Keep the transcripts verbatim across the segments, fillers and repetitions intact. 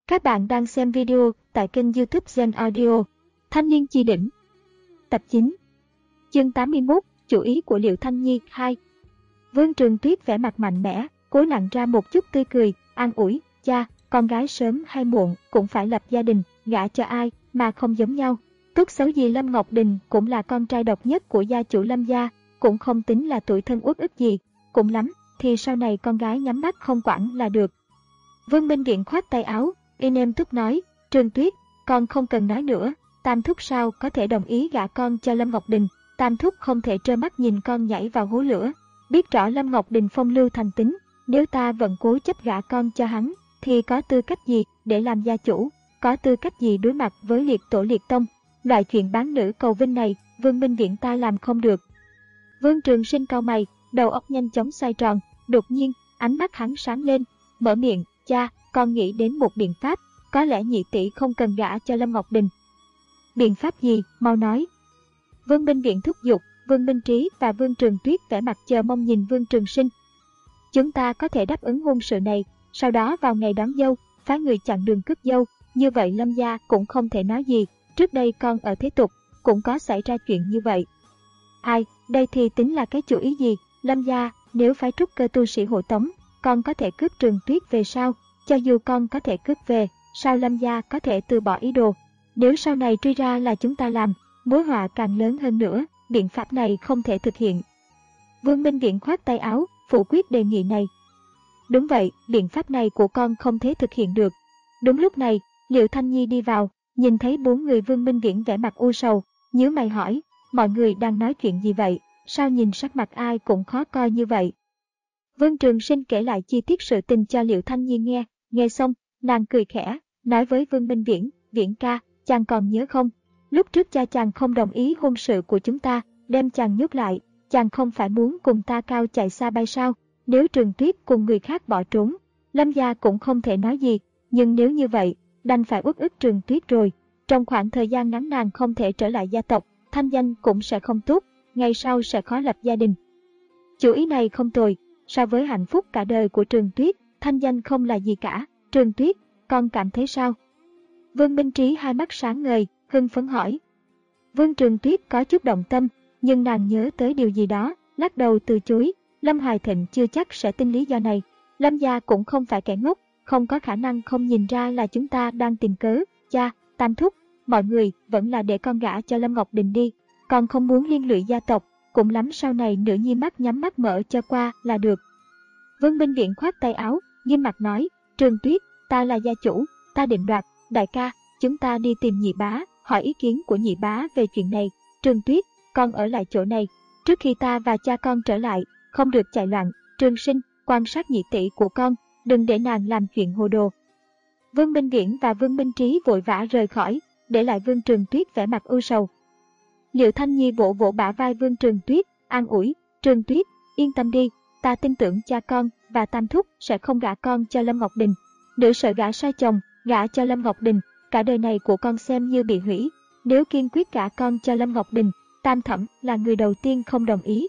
Các bạn đang xem video tại kênh YouTube Gen Audio. Thanh niên chi đỉnh. Tập chín. Chương tám mươi mốt. Chủ ý của Liệu Thanh Nhi hai. Vương Trường Tuyết vẻ mặt mạnh mẽ, cố nặn ra một chút tươi cười, an ủi, cha, con gái sớm hay muộn cũng phải lập gia đình, gả cho ai mà không giống nhau. Tốt xấu gì Lâm Ngọc Đình cũng là con trai độc nhất của gia chủ Lâm gia, cũng không tính là tuổi thân uất ức gì, cũng lắm thì sau này con gái nhắm mắt không quản là được. Vương Minh Viện khoát tay áo, in em thúc nói, Trường Tuyết, con không cần nói nữa, Tam thúc sao có thể đồng ý gả con cho Lâm Ngọc Đình, Tam thúc không thể trơ mắt nhìn con nhảy vào hố lửa. Biết rõ Lâm Ngọc Đình phong lưu thành tính, nếu ta vẫn cố chấp gả con cho hắn, thì có tư cách gì để làm gia chủ, có tư cách gì đối mặt với liệt tổ liệt tông. Loại chuyện bán nữ cầu vinh này, Vương Minh Viện ta làm không được. Vương Trường Sinh cau mày, đầu óc nhanh chóng xoay tròn, đột nhiên, ánh mắt hắn sáng lên, mở miệng, cha, con nghĩ đến một biện pháp, có lẽ nhị tỷ không cần gả cho Lâm Ngọc Đình. Biện pháp gì, mau nói. Vương Minh Viện thúc giục, Vương Minh Trí và Vương Trường Tuyết vẻ mặt chờ mong nhìn Vương Trường Sinh. Chúng ta có thể đáp ứng hôn sự này, sau đó vào ngày đón dâu, phái người chặn đường cướp dâu, như vậy Lâm gia cũng không thể nói gì, trước đây con ở thế tục, cũng có xảy ra chuyện như vậy. Ai, đây thì tính là cái chủ ý gì, Lâm gia, nếu phái trúc cơ tu sĩ hộ tống, con có thể cướp Trường Tuyết về sao? Cho dù con có thể cướp về, sao Lâm gia có thể từ bỏ ý đồ? Nếu sau này truy ra là chúng ta làm, mối họa càng lớn hơn nữa, biện pháp này không thể thực hiện. Vương Minh Viện khoát tay áo, phủ quyết đề nghị này. Đúng vậy, biện pháp này của con không thể thực hiện được. Đúng lúc này, Liệu Thanh Nhi đi vào, nhìn thấy bốn người Vương Minh Viện vẻ mặt u sầu, nhíu mày hỏi, mọi người đang nói chuyện gì vậy, sao nhìn sắc mặt ai cũng khó coi như vậy? Vương Trường Sinh kể lại chi tiết sự tình cho Liệu Thanh Nhi nghe, nghe xong, nàng cười khẽ, nói với Vương Minh Viễn, Viễn ca, chàng còn nhớ không? Lúc trước cha chàng không đồng ý hôn sự của chúng ta, đem chàng nhốt lại, chàng không phải muốn cùng ta cao chạy xa bay sao? Nếu Trường Tuyết cùng người khác bỏ trốn, Lâm gia cũng không thể nói gì, nhưng nếu như vậy, đành phải uất ức Trường Tuyết rồi. Trong khoảng thời gian ngắn nàng không thể trở lại gia tộc, thanh danh cũng sẽ không tốt, ngày sau sẽ khó lập gia đình. Chủ ý này không tồi, so với hạnh phúc cả đời của Trường Tuyết, thanh danh không là gì cả. Trường Tuyết, con cảm thấy sao? Vương Minh Trí hai mắt sáng ngời, hưng phấn hỏi. Vương Trường Tuyết có chút động tâm, nhưng nàng nhớ tới điều gì đó, lắc đầu từ chối. Lâm Hoài Thịnh chưa chắc sẽ tin lý do này. Lâm gia cũng không phải kẻ ngốc, không có khả năng không nhìn ra là chúng ta đang tìm cớ. Cha, Tam thúc, mọi người vẫn là để con gả cho Lâm Ngọc Đình đi. Con không muốn liên lụy gia tộc, cũng lắm sau này nữ nhi mắt nhắm mắt mở cho qua là được. Vương Minh Viện khoát tay áo, nghiêm mặt nói, Trường Tuyết, ta là gia chủ, ta định đoạt, đại ca, chúng ta đi tìm nhị bá, hỏi ý kiến của nhị bá về chuyện này. Trường Tuyết, con ở lại chỗ này, trước khi ta và cha con trở lại, không được chạy loạn. Trường Sinh, quan sát nhị tỷ của con, đừng để nàng làm chuyện hồ đồ. Vương Minh Viễn và Vương Minh Trí vội vã rời khỏi, để lại Vương Trường Tuyết vẻ mặt ưu sầu. Liệu Thanh Nhi vỗ vỗ bả vai Vương Trường Tuyết, an ủi, Trường Tuyết, yên tâm đi, ta tin tưởng cha con và Tam thúc sẽ không gả con cho Lâm Ngọc Đình. Nữ sợ gả sai chồng, gả cho Lâm Ngọc Đình, cả đời này của con xem như bị hủy. Nếu kiên quyết gả con cho Lâm Ngọc Đình, Tam thẩm là người đầu tiên không đồng ý.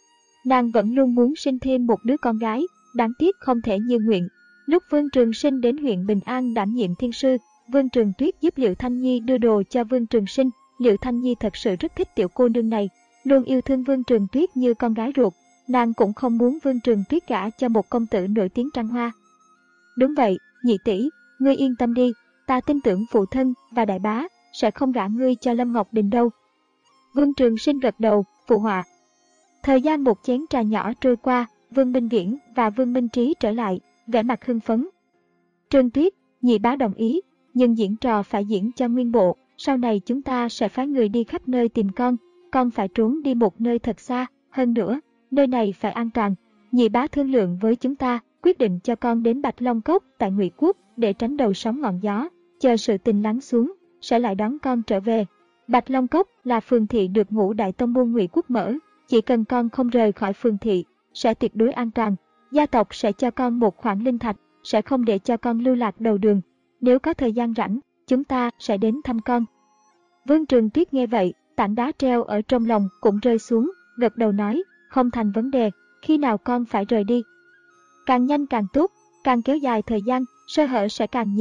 Nàng vẫn luôn muốn sinh thêm một đứa con gái, đáng tiếc không thể như nguyện. Lúc Vương Trường Sinh đến huyện Bình An đảm nhiệm thiên sư, Vương Trường Tuyết giúp Liệu Thanh Nhi đưa đồ cho Vương Trường Sinh. Liệu Thanh Nhi thật sự rất thích tiểu cô nương này, luôn yêu thương Vương Trường Tuyết như con gái ruột. Nàng cũng không muốn Vương Trường Tuyết gả cho một công tử nổi tiếng trăng hoa. Đúng vậy, nhị tỷ, ngươi yên tâm đi, ta tin tưởng phụ thân và đại bá sẽ không gả ngươi cho Lâm Ngọc Đình đâu. Vương Trường Sinh gật đầu, phụ họa. Thời gian một chén trà nhỏ trôi qua, Vương Minh Viễn và Vương Minh Trí trở lại, vẻ mặt hưng phấn. Trường Tuyết, nhị bá đồng ý, nhưng diễn trò phải diễn cho nguyên bộ, sau này chúng ta sẽ phái người đi khắp nơi tìm con, con phải trốn đi một nơi thật xa, hơn nữa, nơi này phải an toàn. Nhị bá thương lượng với chúng ta, quyết định cho con đến Bạch Long Cốc tại Ngụy Quốc để tránh đầu sóng ngọn gió, chờ sự tình lắng xuống, sẽ lại đón con trở về. Bạch Long Cốc là phường thị được ngũ đại tông môn Ngụy Quốc mở, chỉ cần con không rời khỏi phường thị, sẽ tuyệt đối an toàn. Gia tộc sẽ cho con một khoản linh thạch, sẽ không để cho con lưu lạc đầu đường. Nếu có thời gian rảnh, chúng ta sẽ đến thăm con. Vương Trường Tuyết nghe vậy, tảng đá treo ở trong lòng cũng rơi xuống, gật đầu nói, không thành vấn đề, khi nào con phải rời đi? Càng nhanh càng tốt, càng kéo dài thời gian, sơ hở sẽ càng nhiều,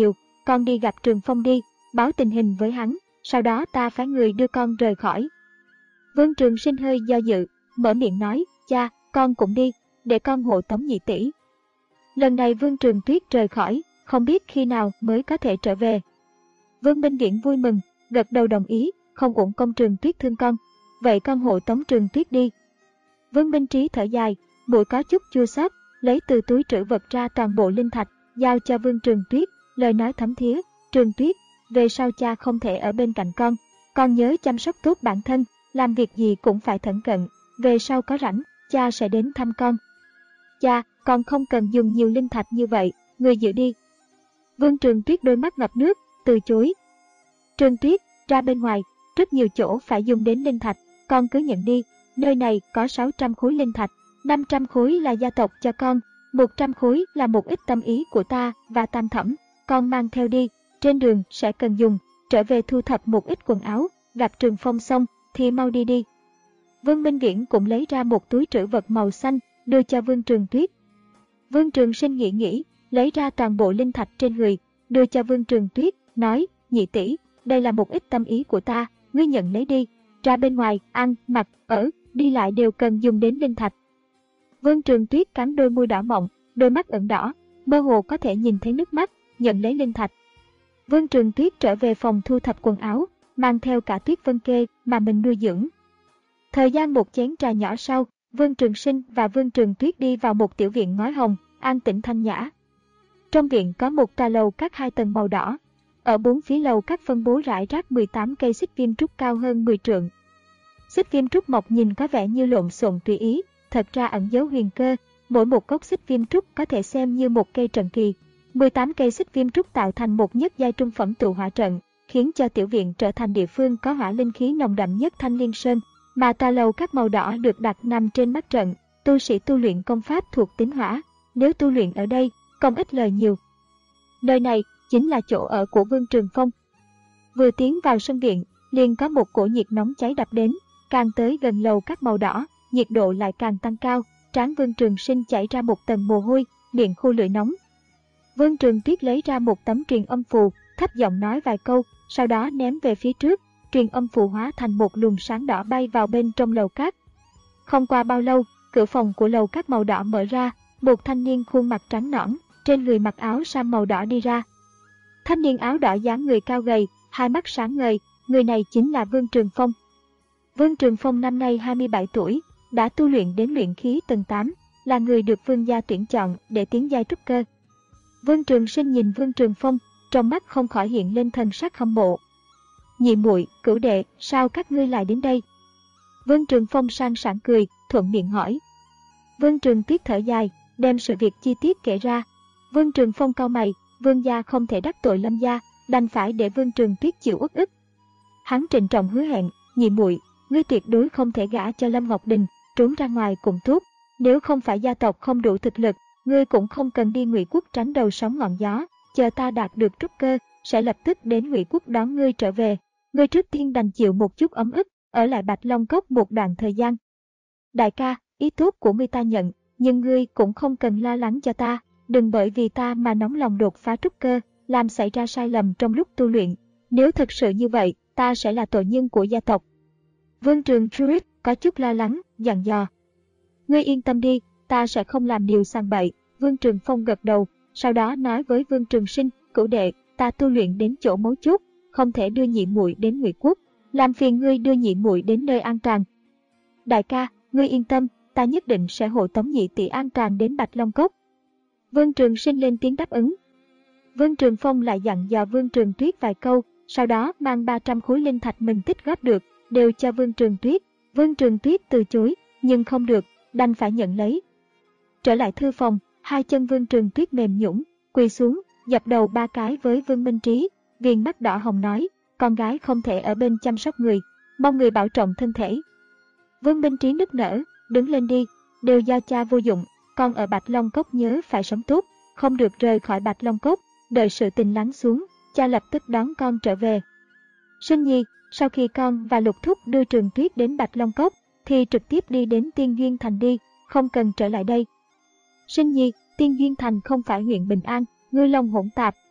con đi gặp Trường Phong đi, báo tình hình với hắn, sau đó ta phái người đưa con rời khỏi. Vương Trường Sinh hơi do dự, mở miệng nói, cha, con cũng đi, để con hộ tống nhị tỷ. Lần này Vương Trường Tuyết rời khỏi, không biết khi nào mới có thể trở về. Vương Minh Viễn vui mừng, gật đầu đồng ý, không uổng công Trường Tuyết thương con, vậy con hộ tống Trường Tuyết đi. Vương Minh Trí thở dài, mũi có chút chua xót, lấy từ túi trữ vật ra toàn bộ linh thạch, giao cho Vương Trường Tuyết, lời nói thấm thía, Trường Tuyết, về sau cha không thể ở bên cạnh con, con nhớ chăm sóc tốt bản thân, làm việc gì cũng phải thận cận, về sau có rảnh, cha sẽ đến thăm con. Cha, con không cần dùng nhiều linh thạch như vậy, người giữ đi. Vương Trường Tuyết đôi mắt ngập nước, từ chối. Trường Tuyết, ra bên ngoài, rất nhiều chỗ phải dùng đến linh thạch, con cứ nhận đi, nơi này có sáu trăm khối linh thạch, năm trăm khối là gia tộc cho con, một trăm khối là một ít tâm ý của ta và Tam Thẩm, con mang theo đi, trên đường sẽ cần dùng, trở về thu thập một ít quần áo, gặp Trường Phong xong thì mau đi đi. Vương Minh Viễn cũng lấy ra một túi trữ vật màu xanh, đưa cho Vương Trường Tuyết. Vương Trường Sinh nghĩ nghĩ, lấy ra toàn bộ linh thạch trên người, đưa cho Vương Trường Tuyết, nói, nhị tỷ, đây là một ít tâm ý của ta, ngươi nhận lấy đi, ra bên ngoài, ăn, mặc, ở, đi lại đều cần dùng đến linh thạch. Vương Trường Tuyết cắn đôi môi đỏ mọng, đôi mắt ửng đỏ, mơ hồ có thể nhìn thấy nước mắt, nhận lấy linh thạch. Vương Trường Tuyết trở về phòng thu thập quần áo, mang theo cả Tuyết Vân Kê mà mình nuôi dưỡng. Thời gian một chén trà nhỏ sau, Vương Trường Sinh và Vương Trường Tuyết đi vào một tiểu viện ngói hồng, an tĩnh thanh nhã. Trong viện có một tòa lầu các hai tầng màu đỏ. Ở bốn phía lầu các phân bố rải rác mười tám cây xích viêm trúc cao hơn mười trượng. Xích viêm trúc mọc nhìn có vẻ như lộn xộn tùy ý, thật ra ẩn dấu huyền cơ, mỗi một gốc xích viêm trúc có thể xem như một cây trận kỳ. mười tám cây xích viêm trúc tạo thành một nhất giai trung phẩm tụ hỏa trận, khiến cho tiểu viện trở thành địa phương có hỏa linh khí nồng đậm nhất Thanh Liên Sơn, mà tòa lầu các màu đỏ được đặt nằm trên mắt trận, tu sĩ tu luyện công pháp thuộc tính hỏa, nếu tu luyện ở đây, công ích lời nhiều. Nơi này chính là chỗ ở của Vương Trường Phong. Vừa tiến vào sân viện, liền có một cổ nhiệt nóng cháy đập đến, càng tới gần lầu các màu đỏ, nhiệt độ lại càng tăng cao, trán Vương Trường Sinh chảy ra một tầng mồ hôi, miệng khô lưỡi nóng. Vương Trường Tuyết lấy ra một tấm truyền âm phù, thấp giọng nói vài câu, sau đó ném về phía trước, truyền âm phù hóa thành một luồng sáng đỏ bay vào bên trong lầu cát. Không qua bao lâu, cửa phòng của lầu cát màu đỏ mở ra, một thanh niên khuôn mặt trắng nõn, trên người mặc áo sam màu đỏ đi ra. Thanh niên áo đỏ dáng người cao gầy, hai mắt sáng ngời, người này chính là Vương Trường Phong. Vương Trường Phong năm nay hai mươi bảy tuổi, đã tu luyện đến luyện khí tầng tám, là người được Vương gia tuyển chọn để tiến giai trúc cơ. Vương Trường Sinh nhìn Vương Trường Phong, trong mắt không khỏi hiện lên thần sắc hâm mộ. Nhị muội, cửu đệ, sao các ngươi lại đến đây? Vương Trường Phong sang sảng cười, thuận miệng hỏi. Vương Trường Tuyết thở dài, đem sự việc chi tiết kể ra. Vương Trường Phong cau mày, Vương gia không thể đắc tội Lâm gia, đành phải để Vương Trường Tuyết chịu uất ức. Hắn trịnh trọng hứa hẹn, nhị muội, ngươi tuyệt đối không thể gả cho Lâm Ngọc Đình, trốn ra ngoài cùng tốt. Nếu không phải gia tộc không đủ thực lực, ngươi cũng không cần đi Ngụy Quốc tránh đầu sóng ngọn gió. Chờ ta đạt được trúc cơ, sẽ lập tức đến Ngụy Quốc đón ngươi trở về. Ngươi trước tiên đành chịu một chút ấm ức, ở lại Bạch Long Cốc một đoạn thời gian. Đại ca, ý tốt của ngươi ta nhận, nhưng ngươi cũng không cần lo lắng cho ta, đừng bởi vì ta mà nóng lòng đột phá trúc cơ, làm xảy ra sai lầm trong lúc tu luyện. Nếu thực sự như vậy, ta sẽ là tội nhân của gia tộc. Vương Trường Tuyết có chút lo lắng, dặn dò. Ngươi yên tâm đi, ta sẽ không làm điều sang bậy. Vương Trường Phong gật đầu, sau đó nói với Vương Trường Sinh, cửu đệ, ta tu luyện đến chỗ mấu chốt, không thể đưa nhị muội đến Ngụy Quốc, làm phiền ngươi đưa nhị muội đến nơi an toàn. Đại ca, ngươi yên tâm, ta nhất định sẽ hộ tống nhị tỷ an toàn đến Bạch Long Cốc. Vương Trường Sinh lên tiếng đáp ứng. Vương Trường Phong lại dặn dò Vương Trường Tuyết vài câu, sau đó mang ba trăm khối linh thạch mình tích góp được, đều cho Vương Trường Tuyết. Vương Trường Tuyết từ chối, nhưng không được, đành phải nhận lấy. Trở lại thư phòng, hai chân Vương Trường Tuyết mềm nhũn, quỳ xuống, dập đầu ba cái với Vương Minh Trí, viền mắt đỏ hồng nói, con gái không thể ở bên chăm sóc người, mong người bảo trọng thân thể. Vương Minh Trí nức nở, đứng lên đi, đều do cha vô dụng, con ở Bạch Long Cốc nhớ phải sống tốt, không được rời khỏi Bạch Long Cốc, đợi sự tình lắng xuống, cha lập tức đón con trở về. Sinh nhi, sau khi con và Lục Thúc đưa Trường Tuyết đến Bạch Long Cốc, thì trực tiếp đi đến Tiên Duyên Thành đi, không cần trở lại đây. Sinh nhi, Tiên Duyên Thành không phải huyện Bình An, ngươi lòng hỗn tạp,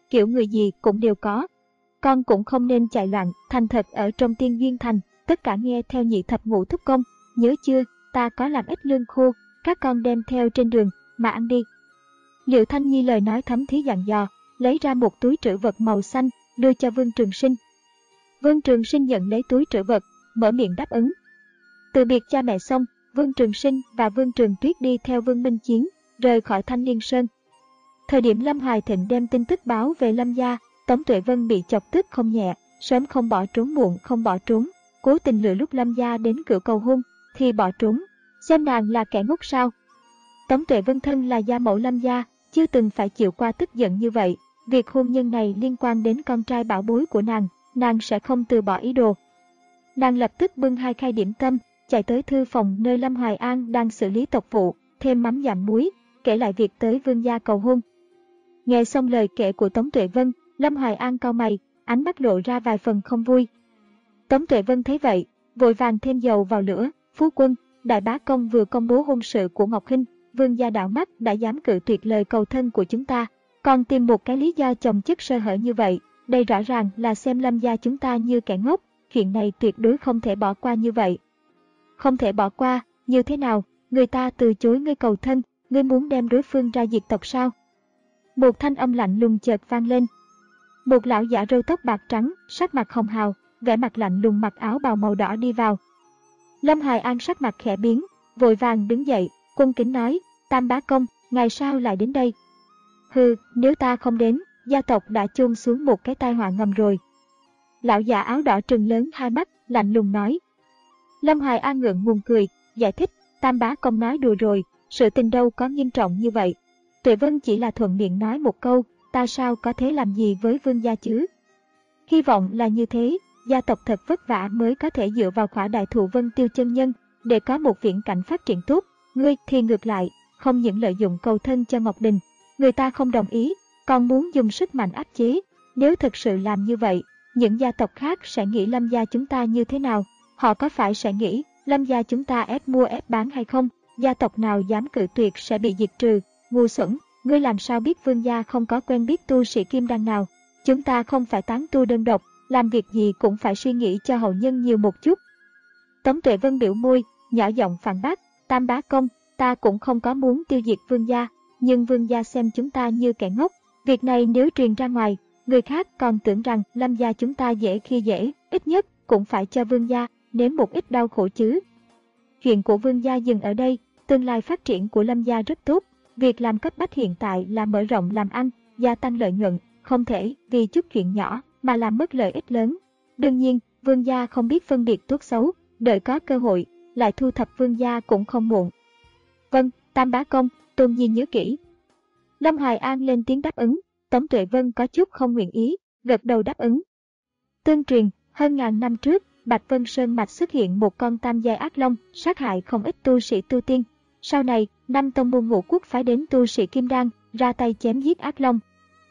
kiểu người gì cũng đều có. Con cũng không nên chạy loạn, thành thật ở trong Tiên Duyên Thành, tất cả nghe theo nhị thập ngũ thúc công, nhớ chưa, ta có làm ít lương khô, các con đem theo trên đường, mà ăn đi. Liệu Thanh Nhi lời nói thấm thía dặn dò, lấy ra một túi trữ vật màu xanh, đưa cho Vương Trường Sinh. Vương Trường Sinh nhận lấy túi trữ vật, mở miệng đáp ứng. Từ biệt cha mẹ xong, Vương Trường Sinh và Vương Trường Tuyết đi theo Vương Minh Chiến, rời khỏi Thanh Liên Sơn. Thời điểm Lâm Hoài Thịnh đem tin tức báo về Lâm gia, Tống Tuệ Vân bị chọc tức không nhẹ, sớm không bỏ trốn muộn không bỏ trốn, cố tình lừa lúc Lâm gia đến cửa cầu hôn, thì bỏ trốn, xem nàng là kẻ ngốc sao. Tống Tuệ Vân thân là gia mẫu Lâm gia, chưa từng phải chịu qua tức giận như vậy, việc hôn nhân này liên quan đến con trai bảo bối của nàng, nàng sẽ không từ bỏ ý đồ. Nàng lập tức bưng hai khay điểm tâm, chạy tới thư phòng nơi Lâm Hoài An đang xử lý tộc vụ, thêm mắm dặm muối, kể lại việc tới Vương gia cầu hôn. Nghe xong lời kể của Tống Tuệ Vân, Lâm Hoài An cau mày, ánh mắt lộ ra vài phần không vui. Tống Tuệ Vân thấy vậy, vội vàng thêm dầu vào lửa, phu quân, đại bá công vừa công bố hôn sự của Ngọc Hinh, Vương gia đạo mắt đã dám cự tuyệt lời cầu thân của chúng ta, còn tìm một cái lý do chồng chất sơ hở như vậy, đây rõ ràng là xem Lâm gia chúng ta như kẻ ngốc, chuyện này tuyệt đối không thể bỏ qua như vậy. Không thể bỏ qua, như thế nào, người ta từ chối ngươi cầu thân, ngươi muốn đem đối phương ra diệt tộc sao? Một thanh âm lạnh lùng chợt vang lên. Một lão giả râu tóc bạc trắng, sắc mặt hồng hào, vẻ mặt lạnh lùng mặc áo bào màu đỏ đi vào. Lâm Hoài An sắc mặt khẽ biến, vội vàng đứng dậy, cung kính nói, Tam bá công, ngày sao lại đến đây? Hừ, nếu ta không đến, gia tộc đã chôn xuống một cái tai họa ngầm rồi. Lão già áo đỏ trừng lớn hai mắt, lạnh lùng nói. Lâm Hoài An ngượng ngùng cười, giải thích, Tam bá công nói đùa rồi, sự tình đâu có nghiêm trọng như vậy. Tuệ Vân chỉ là thuận miệng nói một câu, ta sao có thể làm gì với Vương gia chứ? Hy vọng là như thế, gia tộc thật vất vả mới có thể dựa vào khỏa đại thụ Vân Tiêu chân nhân, để có một viễn cảnh phát triển tốt. Ngươi thì ngược lại, không những lợi dụng cầu thân cho Ngọc Đình, người ta không đồng ý, còn muốn dùng sức mạnh áp chế. Nếu thực sự làm như vậy, những gia tộc khác sẽ nghĩ Lâm gia chúng ta như thế nào? Họ có phải sẽ nghĩ Lâm gia chúng ta ép mua ép bán hay không? Gia tộc nào dám cự tuyệt sẽ bị diệt trừ. Ngu xuẩn, ngươi làm sao biết Vương gia không có quen biết tu sĩ kim đan nào? Chúng ta không phải tán tu đơn độc, làm việc gì cũng phải suy nghĩ cho hậu nhân nhiều một chút. Tống Tuệ Vân biểu môi, nhỏ giọng phản bác, Tam bá công, ta cũng không có muốn tiêu diệt Vương gia, nhưng Vương gia xem chúng ta như kẻ ngốc. Việc này nếu truyền ra ngoài, người khác còn tưởng rằng Lâm gia chúng ta dễ khi dễ, ít nhất cũng phải cho Vương gia nếm một ít đau khổ chứ. Chuyện của Vương gia dừng ở đây, tương lai phát triển của Lâm gia rất tốt. Việc làm cấp bách hiện tại là mở rộng làm ăn, gia tăng lợi nhuận, không thể vì chút chuyện nhỏ mà làm mất lợi ích lớn. Đương nhiên, Vương gia không biết phân biệt tốt xấu, đợi có cơ hội, lại thu thập Vương gia cũng không muộn. Vâng, Tam bá công, Tôn Nhi nhớ kỹ. Lâm Hoài An lên tiếng đáp ứng, Tống Tuệ Vân có chút không nguyện ý, gật đầu đáp ứng. Tương truyền, hơn ngàn năm trước, Bạch Vân Sơn Mạch xuất hiện một con tam giai ác long, sát hại không ít tu sĩ tu tiên. Sau này, năm tông môn ngũ quốc phái đến tu sĩ kim đan, ra tay chém giết ác long.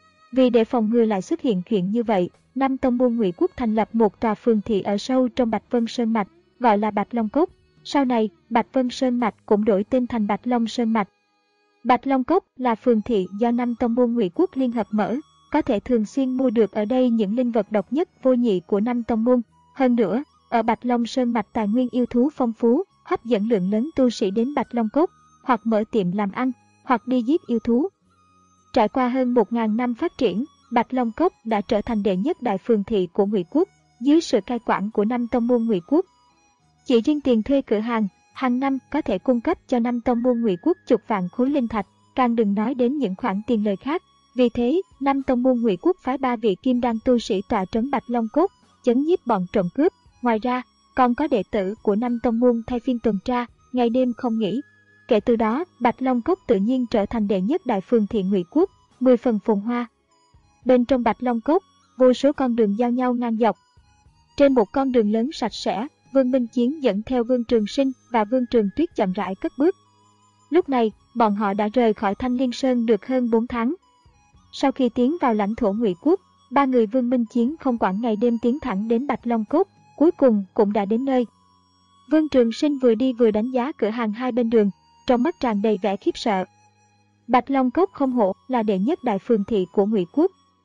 Vì để phòng ngừa lại xuất hiện chuyện như vậy, năm tông môn ngụy quốc thành lập một tòa phường thị ở sâu trong Bạch Vân Sơn Mạch, gọi là Bạch Long Cốc. Sau này, Bạch Vân Sơn Mạch cũng đổi tên thành Bạch Long Sơn Mạch. Bạch Long Cốc là phường thị do năm tông môn ngụy quốc liên hợp mở, có thể thường xuyên mua được ở đây những linh vật độc nhất vô nhị của năm tông môn. Hơn nữa, ở Bạch Long Sơn Mạch tài nguyên yêu thú phong phú, hấp dẫn lượng lớn tu sĩ đến Bạch Long Cốc, hoặc mở tiệm làm ăn, hoặc đi giết yêu thú. Trải qua hơn một nghìn năm phát triển, Bạch Long Cốc đã trở thành đệ nhất đại phường thị của Ngụy Quốc, dưới sự cai quản của năm tông môn Ngụy Quốc. Chỉ riêng tiền thuê cửa hàng, hàng năm có thể cung cấp cho năm tông môn Ngụy Quốc chục vạn khối linh thạch, càng đừng nói đến những khoản tiền lời khác. Vì thế, năm tông môn Ngụy Quốc phái ba vị kim đan tu sĩ tọa trấn Bạch Long Cốc, chấn nhiếp bọn trộm cướp. Ngoài ra, còn có đệ tử của năm tông môn thay phiên tuần tra, ngày đêm không nghỉ. Kể từ đó, Bạch Long Cốc tự nhiên trở thành đệ nhất đại phường thị Ngụy Quốc, mười phần phồn hoa. Bên trong Bạch Long Cốc, vô số con đường giao nhau ngang dọc. Trên một con đường lớn sạch sẽ, Vương Minh Chiến dẫn theo Vương Trường Sinh và Vương Trường Tuyết chậm rãi cất bước. Lúc này, bọn họ đã rời khỏi Thanh Liên Sơn được hơn bốn tháng. Sau khi tiến vào lãnh thổ Ngụy Quốc, ba người Vương Minh Chiến không quản ngày đêm tiến thẳng đến Bạch Long Cốc, cuối cùng cũng đã đến nơi. Vương Trường Sinh vừa đi vừa đánh giá cửa hàng hai bên đường, trong mắt tràn đầy vẻ khiếp sợ. Bạch Long Cốc không hổ là đệ nhất đại phường thị của Ngụy Quốc,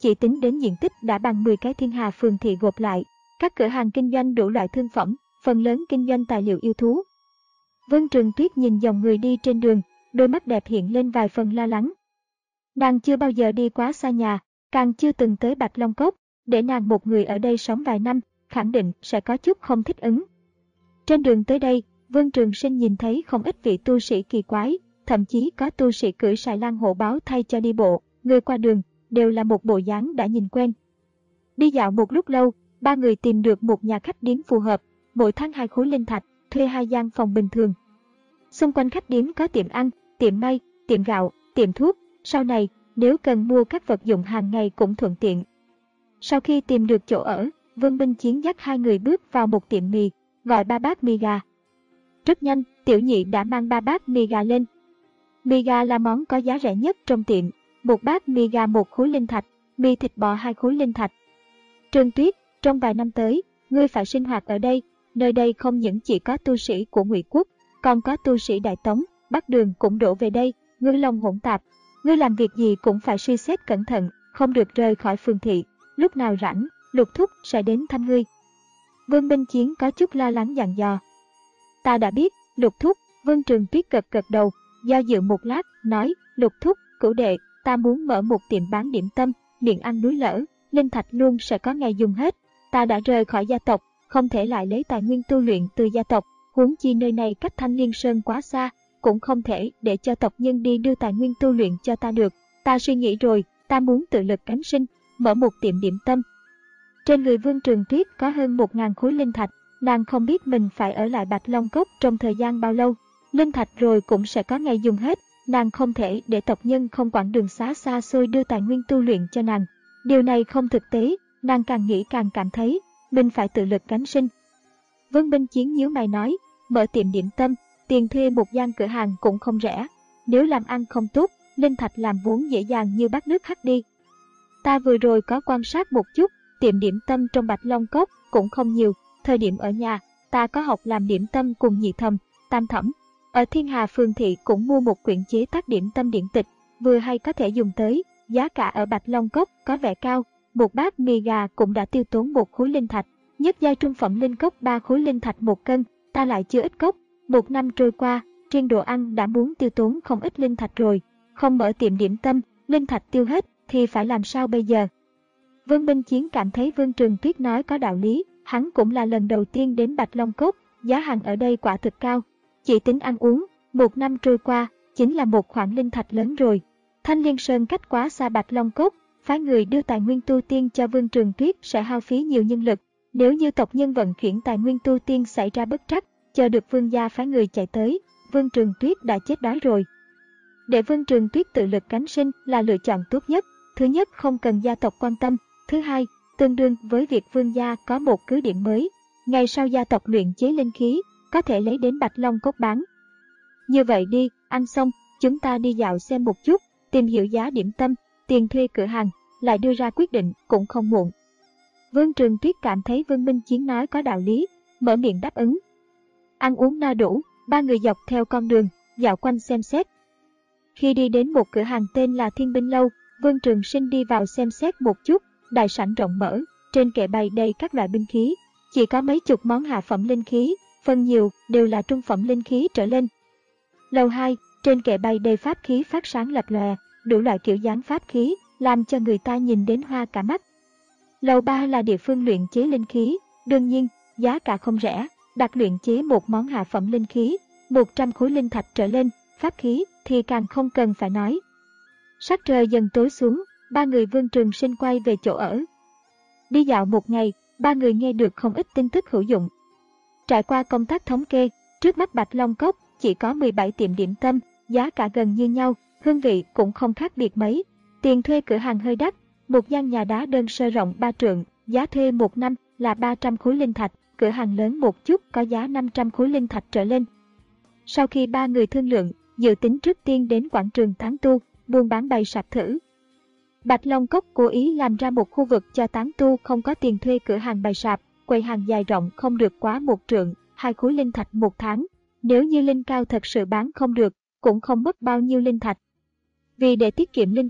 chỉ tính đến diện tích đã bằng mười cái Thiên Hà phường thị gộp lại. Các cửa hàng kinh doanh đủ loại thương phẩm, phần lớn kinh doanh tài liệu yêu thú. Vân Trường Tuyết nhìn dòng người đi trên đường, đôi mắt đẹp hiện lên vài phần lo lắng. Nàng chưa bao giờ đi quá xa nhà, càng chưa từng tới Bạch Long Cốc, để nàng một người ở đây sống vài năm, khẳng định sẽ có chút không thích ứng. Trên đường tới đây, Vân Trường Sinh nhìn thấy không ít vị tu sĩ kỳ quái, thậm chí có tu sĩ cưỡi xài lang hổ báo thay cho đi bộ, người qua đường, đều là một bộ dáng đã nhìn quen. Đi dạo một lúc lâu, ba người tìm được một nhà khách điếm phù hợp, mỗi tháng hai khối linh thạch, thuê hai gian phòng bình thường. Xung quanh khách điếm có tiệm ăn, tiệm may, tiệm gạo, tiệm thuốc, sau này, nếu cần mua các vật dụng hàng ngày cũng thuận tiện. Sau khi tìm được chỗ ở, Vương Minh Chiến dắt hai người bước vào một tiệm mì, gọi ba bát mì gà. Rất nhanh, Tiểu Nhị đã mang ba bát mì gà lên. Mì gà là món có giá rẻ nhất trong tiệm, một bát mì gà một khối linh thạch, mì thịt bò hai khối linh thạch. Trường Tuyết, trong vài năm tới, ngươi phải sinh hoạt ở đây, nơi đây không những chỉ có tu sĩ của Ngụy Quốc, còn có tu sĩ Đại Tống, Bắc Đường cũng đổ về đây, ngươi lòng hỗn tạp. Ngươi làm việc gì cũng phải suy xét cẩn thận, không được rời khỏi phường thị, lúc nào rảnh, Lục Thúc sẽ đến thăm ngươi. Vương Minh Chiến có chút lo lắng dặn dò. Ta đã biết, Lục Thúc. Vân Trường Tuyết gật gật đầu, do dự một lát, nói, Lục Thúc, cửu đệ, ta muốn mở một tiệm bán điểm tâm, miệng ăn núi lở, linh thạch luôn sẽ có ngày dùng hết. Ta đã rời khỏi gia tộc, không thể lại lấy tài nguyên tu luyện từ gia tộc, huống chi nơi này cách Thanh Liên Sơn quá xa, cũng không thể để cho tộc nhân đi đưa tài nguyên tu luyện cho ta được. Ta suy nghĩ rồi, ta muốn tự lực cánh sinh, mở một tiệm điểm tâm. Trên người Vương Trường Tuyết có hơn một ngàn khối linh thạch, nàng không biết mình phải ở lại Bạch Long Cốc trong thời gian bao lâu. Linh thạch rồi cũng sẽ có ngày dùng hết, nàng không thể để tộc nhân không quãng đường xá xa xôi đưa tài nguyên tu luyện cho nàng. Điều này không thực tế, nàng càng nghĩ càng cảm thấy, mình phải tự lực cánh sinh. Vân Minh Chiến nhíu mày nói, mở tiệm điểm tâm, tiền thuê một gian cửa hàng cũng không rẻ. Nếu làm ăn không tốt, linh thạch làm vốn dễ dàng như bát nước hắt đi. Ta vừa rồi có quan sát một chút, tiệm điểm tâm trong Bạch Long Cốc cũng không nhiều. Thời điểm ở nhà, ta có học làm điểm tâm cùng Nhị Thẩm, Tam Thẩm. Ở Thiên Hà phường thị cũng mua một quyển chế tác điểm tâm điện tịch, vừa hay có thể dùng tới. Giá cả ở Bạch Long Cốc có vẻ cao, một bát mì gà cũng đã tiêu tốn một khối linh thạch. Nhất giai trung phẩm linh cốc ba khối linh thạch một cân, ta lại chưa ít cốc. Một năm trôi qua, riêng đồ ăn đã muốn tiêu tốn không ít linh thạch rồi. Không mở tiệm điểm tâm, linh thạch tiêu hết thì phải làm sao bây giờ? Vương Minh Chiến cảm thấy Vương Trường Tuyết nói có đạo lý, hắn cũng là lần đầu tiên đến Bạch Long Cốc, giá hàng ở đây quả thực cao. Chỉ tính ăn uống, một năm trôi qua, chính là một khoản linh thạch lớn rồi. Thanh Liên Sơn cách quá xa Bạch Long Cốc, phái người đưa tài nguyên tu tiên cho Vương Trường Tuyết sẽ hao phí nhiều nhân lực. Nếu như tộc nhân vận chuyển tài nguyên tu tiên xảy ra bất trắc, chờ được Vương gia phái người chạy tới, Vương Trường Tuyết đã chết đói rồi. Để Vương Trường Tuyết tự lực cánh sinh là lựa chọn tốt nhất. Thứ nhất, không cần gia tộc quan tâm. Thứ hai, tương đương với việc Vương gia có một cứ điểm mới. Ngày sau gia tộc luyện chế linh khí, có thể lấy đến Bạch Long Cốc bán. Như vậy đi, ăn xong, chúng ta đi dạo xem một chút, tìm hiểu giá điểm tâm, tiền thuê cửa hàng, lại đưa ra quyết định cũng không muộn. Vương Trường Tuyết cảm thấy Vương Minh Chiến nói có đạo lý, mở miệng đáp ứng. Ăn uống no đủ, ba người dọc theo con đường, dạo quanh xem xét. Khi đi đến một cửa hàng tên là Thiên Binh Lâu, Vương Trường Sinh đi vào xem xét một chút, đại sảnh rộng mở, trên kệ bày đầy các loại binh khí, chỉ có mấy chục món hạ phẩm linh khí, phần nhiều đều là trung phẩm linh khí trở lên. Lầu hai, trên kệ bày đầy pháp khí phát sáng lập lòe, đủ loại kiểu dáng pháp khí, làm cho người ta nhìn đến hoa cả mắt. Lầu ba là địa phương luyện chế linh khí, đương nhiên, giá cả không rẻ, đặt luyện chế một món hạ phẩm linh khí, một trăm khối linh thạch trở lên, pháp khí thì càng không cần phải nói. Sắc trời dần tối xuống, ba người Vương Trường Sinh quay về chỗ ở. Đi dạo một ngày, ba người nghe được không ít tin tức hữu dụng. Trải qua công tác thống kê, trước mắt Bạch Long Cốc chỉ có mười bảy tiệm điểm tâm, giá cả gần như nhau, hương vị cũng không khác biệt mấy. Tiền thuê cửa hàng hơi đắt, một gian nhà đá đơn sơ rộng ba trượng, giá thuê một năm là ba trăm khối linh thạch, cửa hàng lớn một chút có giá năm trăm khối linh thạch trở lên. Sau khi ba người thương lượng, dự tính trước tiên đến quảng trường tán tu, buôn bán bày sạp thử. Bạch Long Cốc cố ý làm ra một khu vực cho tán tu không có tiền thuê cửa hàng bày sạp, quầy hàng dài rộng không được quá một trượng, hai khối linh thạch một tháng. Nếu như linh cao thật sự bán không được, cũng không mất bao nhiêu linh thạch. Vì để tiết kiệm linh thạch,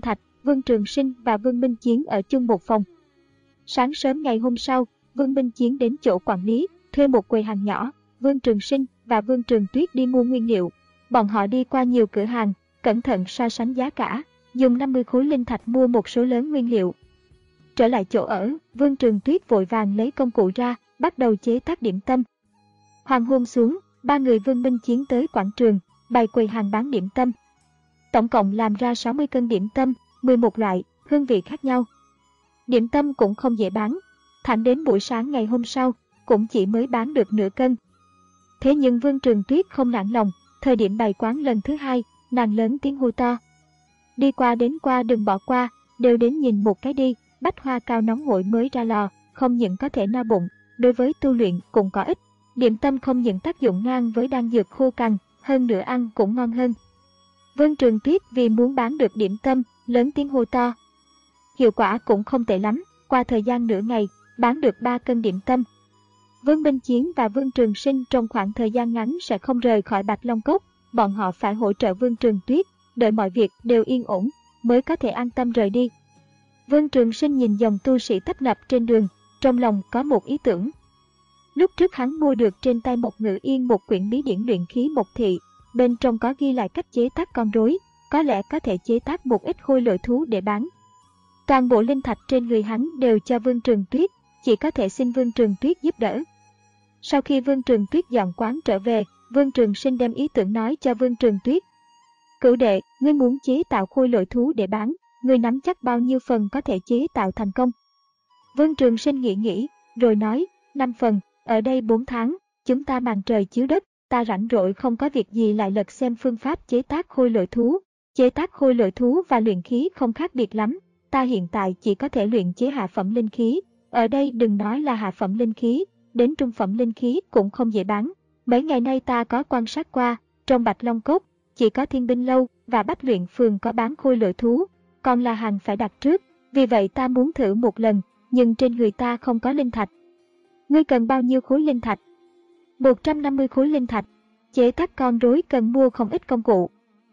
Vương Trường Sinh và Vương Minh Chiến ở chung một phòng. Sáng sớm ngày hôm sau, Vương Minh Chiến đến chỗ quản lý, thuê một quầy hàng nhỏ. Vương Trường Sinh và Vương Trường Tuyết đi mua nguyên liệu. Bọn họ đi qua nhiều cửa hàng, cẩn thận so sánh giá cả, dùng năm mươi khối linh thạch mua một số lớn nguyên liệu. Trở lại chỗ ở, Vương Trường Tuyết vội vàng lấy công cụ ra, bắt đầu chế tác điểm tâm. Hoàng hôn xuống, ba người Vương Minh Chiến tới quảng trường, bày quầy hàng bán điểm tâm. Tổng cộng làm ra sáu mươi cân điểm tâm, mười một loại, hương vị khác nhau. Điểm tâm cũng không dễ bán, thẳng đến buổi sáng ngày hôm sau, cũng chỉ mới bán được nửa cân. Thế nhưng Vương Trường Tuyết không nản lòng, thời điểm bày quán lần thứ hai, nàng lớn tiếng hô to. Đi qua đến qua đừng bỏ qua, đều đến nhìn một cái đi, bách hoa cao nóng hổi mới ra lò, không những có thể no bụng, đối với tu luyện cũng có ích. Điểm tâm không những tác dụng ngang với đan dược khô cằn, hơn nữa ăn cũng ngon hơn. Vương Trường Tuyết vì muốn bán được điểm tâm, lớn tiếng hô to. Hiệu quả cũng không tệ lắm, qua thời gian nửa ngày, bán được ba cân điểm tâm. Vương Minh Chiến và Vương Trường Sinh trong khoảng thời gian ngắn sẽ không rời khỏi Bạch Long Cốc, bọn họ phải hỗ trợ Vương Trường Tuyết, đợi mọi việc đều yên ổn, mới có thể an tâm rời đi. Vương Trường Sinh nhìn dòng tu sĩ tấp nập trên đường, trong lòng có một ý tưởng. Lúc trước hắn mua được trên tay Mộc Ngự Yên một quyển bí điển luyện khí Mộc Thị, bên trong có ghi lại cách chế tác con rối, có lẽ có thể chế tác một ít khôi lỗi thú để bán. Toàn bộ linh thạch trên người hắn đều cho Vương Trường Tuyết, chỉ có thể xin Vương Trường Tuyết giúp đỡ. Sau khi Vương Trường Tuyết dọn quán trở về, Vương Trường Sinh đem ý tưởng nói cho Vương Trường Tuyết. Cửu đệ, ngươi muốn chế tạo khôi lỗi thú để bán, ngươi nắm chắc bao nhiêu phần có thể chế tạo thành công? Vương Trường Sinh nghĩ nghĩ, rồi nói, năm phần, ở đây bốn tháng, chúng ta màn trời chiếu đất, ta rảnh rỗi không có việc gì lại lật xem phương pháp chế tác khôi lỗi thú. Chế tác khôi lỗi thú và luyện khí không khác biệt lắm, ta hiện tại chỉ có thể luyện chế hạ phẩm linh khí, ở đây đừng nói là hạ phẩm linh khí, đến trung phẩm linh khí cũng không dễ bán. Mấy ngày nay ta có quan sát qua, trong Bạch Long Cốc, chỉ có Thiên Binh Lâu và Bách Luyện Phường có bán khôi lỗi thú, còn là hàng phải đặt trước, vì vậy ta muốn thử một lần, nhưng trên người ta không có linh thạch. Ngươi cần bao nhiêu khối linh thạch? một trăm năm mươi khối linh thạch, chế tác con rối cần mua không ít công cụ.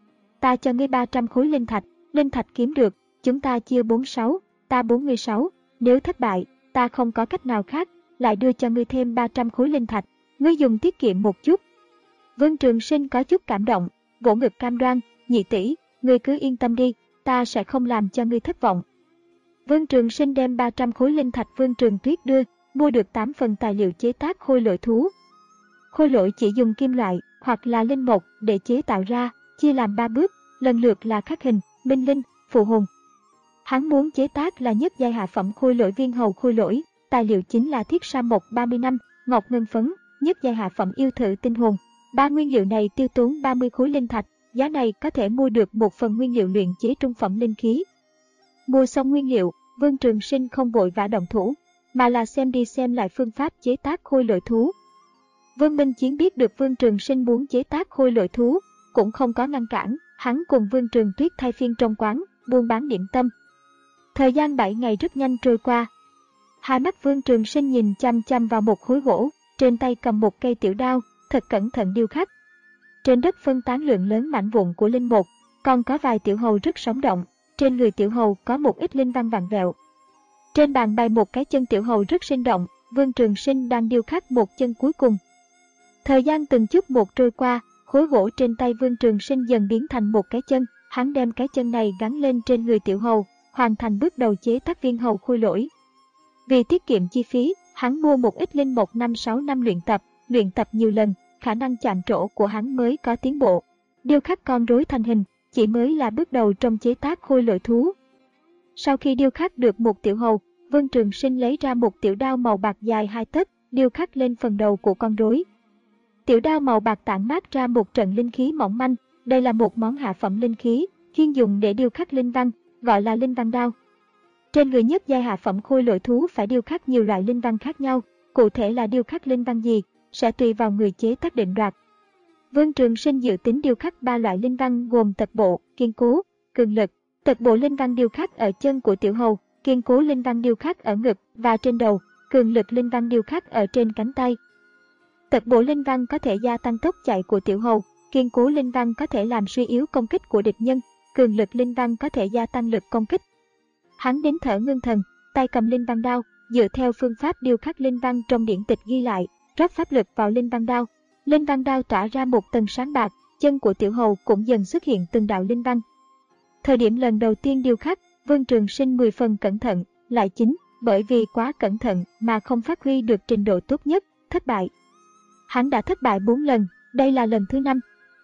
Ta cho ngươi ba trăm khối linh thạch, linh thạch kiếm được, chúng ta chia bốn mươi sáu, ta bốn mươi sáu, nếu thất bại, ta không có cách nào khác, lại đưa cho ngươi thêm ba trăm khối linh thạch, ngươi dùng tiết kiệm một chút. Vương Trường Sinh có chút cảm động, vỗ ngực cam đoan, nhị tỷ, ngươi cứ yên tâm đi, ta sẽ không làm cho ngươi thất vọng. Vương Trường Sinh đem ba trăm khối linh thạch Vương Trường Tuyết đưa, mua được tám phần tài liệu chế tác khôi lỗi thú. Khôi lỗi chỉ dùng kim loại hoặc là linh mộc để chế tạo ra, chia làm ba bước, lần lượt là khắc hình, minh linh, phù hồn. Hắn muốn chế tác là nhất giai hạ phẩm khôi lỗi viên hầu khôi lỗi, tài liệu chính là thiết sa mộc ba mươi năm, ngọc ngân phấn, nhất giai hạ phẩm yêu thử tinh hồn. Ba nguyên liệu này tiêu tốn ba mươi khối linh thạch, giá này có thể mua được một phần nguyên liệu luyện chế trung phẩm linh khí. Mua xong nguyên liệu, Vương Trường Sinh không vội vã động thủ, mà là xem đi xem lại phương pháp chế tác khôi lỗi thú. Vương Minh Chiến biết được Vương Trường Sinh muốn chế tác khôi lỗi thú, cũng không có ngăn cản, hắn cùng Vương Trường Tuyết thay phiên trong quán, buôn bán điểm tâm. Thời gian bảy ngày rất nhanh trôi qua. Hai mắt Vương Trường Sinh nhìn chăm chăm vào một khối gỗ, trên tay cầm một cây tiểu đao, thật cẩn thận điêu khắc. Trên đất phân tán lượng lớn mảnh vụn của linh mục, còn có vài tiểu hầu rất sống động, trên người tiểu hầu có một ít linh văn vặn vẹo. Trên bàn bày một cái chân tiểu hầu rất sinh động, Vương Trường Sinh đang điêu khắc một chân cuối cùng. Thời gian từng chút một trôi qua, khối gỗ trên tay Vương Trường Sinh dần biến thành một cái chân, hắn đem cái chân này gắn lên trên người tiểu hầu, hoàn thành bước đầu chế tác viên hầu khôi lỗi. Vì tiết kiệm chi phí, hắn mua một ít linh mộc năm sáu năm luyện tập, luyện tập nhiều lần, khả năng chạm trổ của hắn mới có tiến bộ. Điêu khắc con rối thành hình, chỉ mới là bước đầu trong chế tác khôi lỗi thú. Sau khi điêu khắc được một tiểu hầu, Vương Trường Sinh lấy ra một tiểu đao màu bạc dài hai tấc, điêu khắc lên phần đầu của con rối. Tiểu đao màu bạc tản mát ra một trận linh khí mỏng manh, đây là một món hạ phẩm linh khí, chuyên dùng để điêu khắc linh văn, gọi là linh văn đao. Trên người nhất giai hạ phẩm khôi lỗi thú phải điêu khắc nhiều loại linh văn khác nhau, cụ thể là điêu khắc linh văn gì, sẽ tùy vào người chế tác định đoạt. Vương Trường Sinh dự tính điêu khắc ba loại linh văn gồm tật bộ, kiên cố, cường lực. Tật bộ linh văn điêu khắc ở chân của tiểu hầu, kiên cố linh văn điêu khắc ở ngực và trên đầu, cường lực linh văn điêu khắc ở trên cánh tay. Tật bộ linh văn có thể gia tăng tốc chạy của tiểu hầu, kiên cố linh văn có thể làm suy yếu công kích của địch nhân, cường lực linh văn có thể gia tăng lực công kích. Hắn đến thở ngưng thần, tay cầm linh văn đao, dựa theo phương pháp điêu khắc linh văn trong điển tịch ghi lại, rót pháp lực vào linh văn đao. Linh văn đao tỏa ra một tầng sáng bạc, chân của Tiểu Hầu cũng dần xuất hiện từng đạo linh văn. Thời điểm lần đầu tiên điêu khắc, Vương Trường Sinh mười phần cẩn thận, lại chính bởi vì quá cẩn thận mà không phát huy được trình độ tốt nhất, thất bại. Hắn đã thất bại bốn lần, đây là lần thứ năm.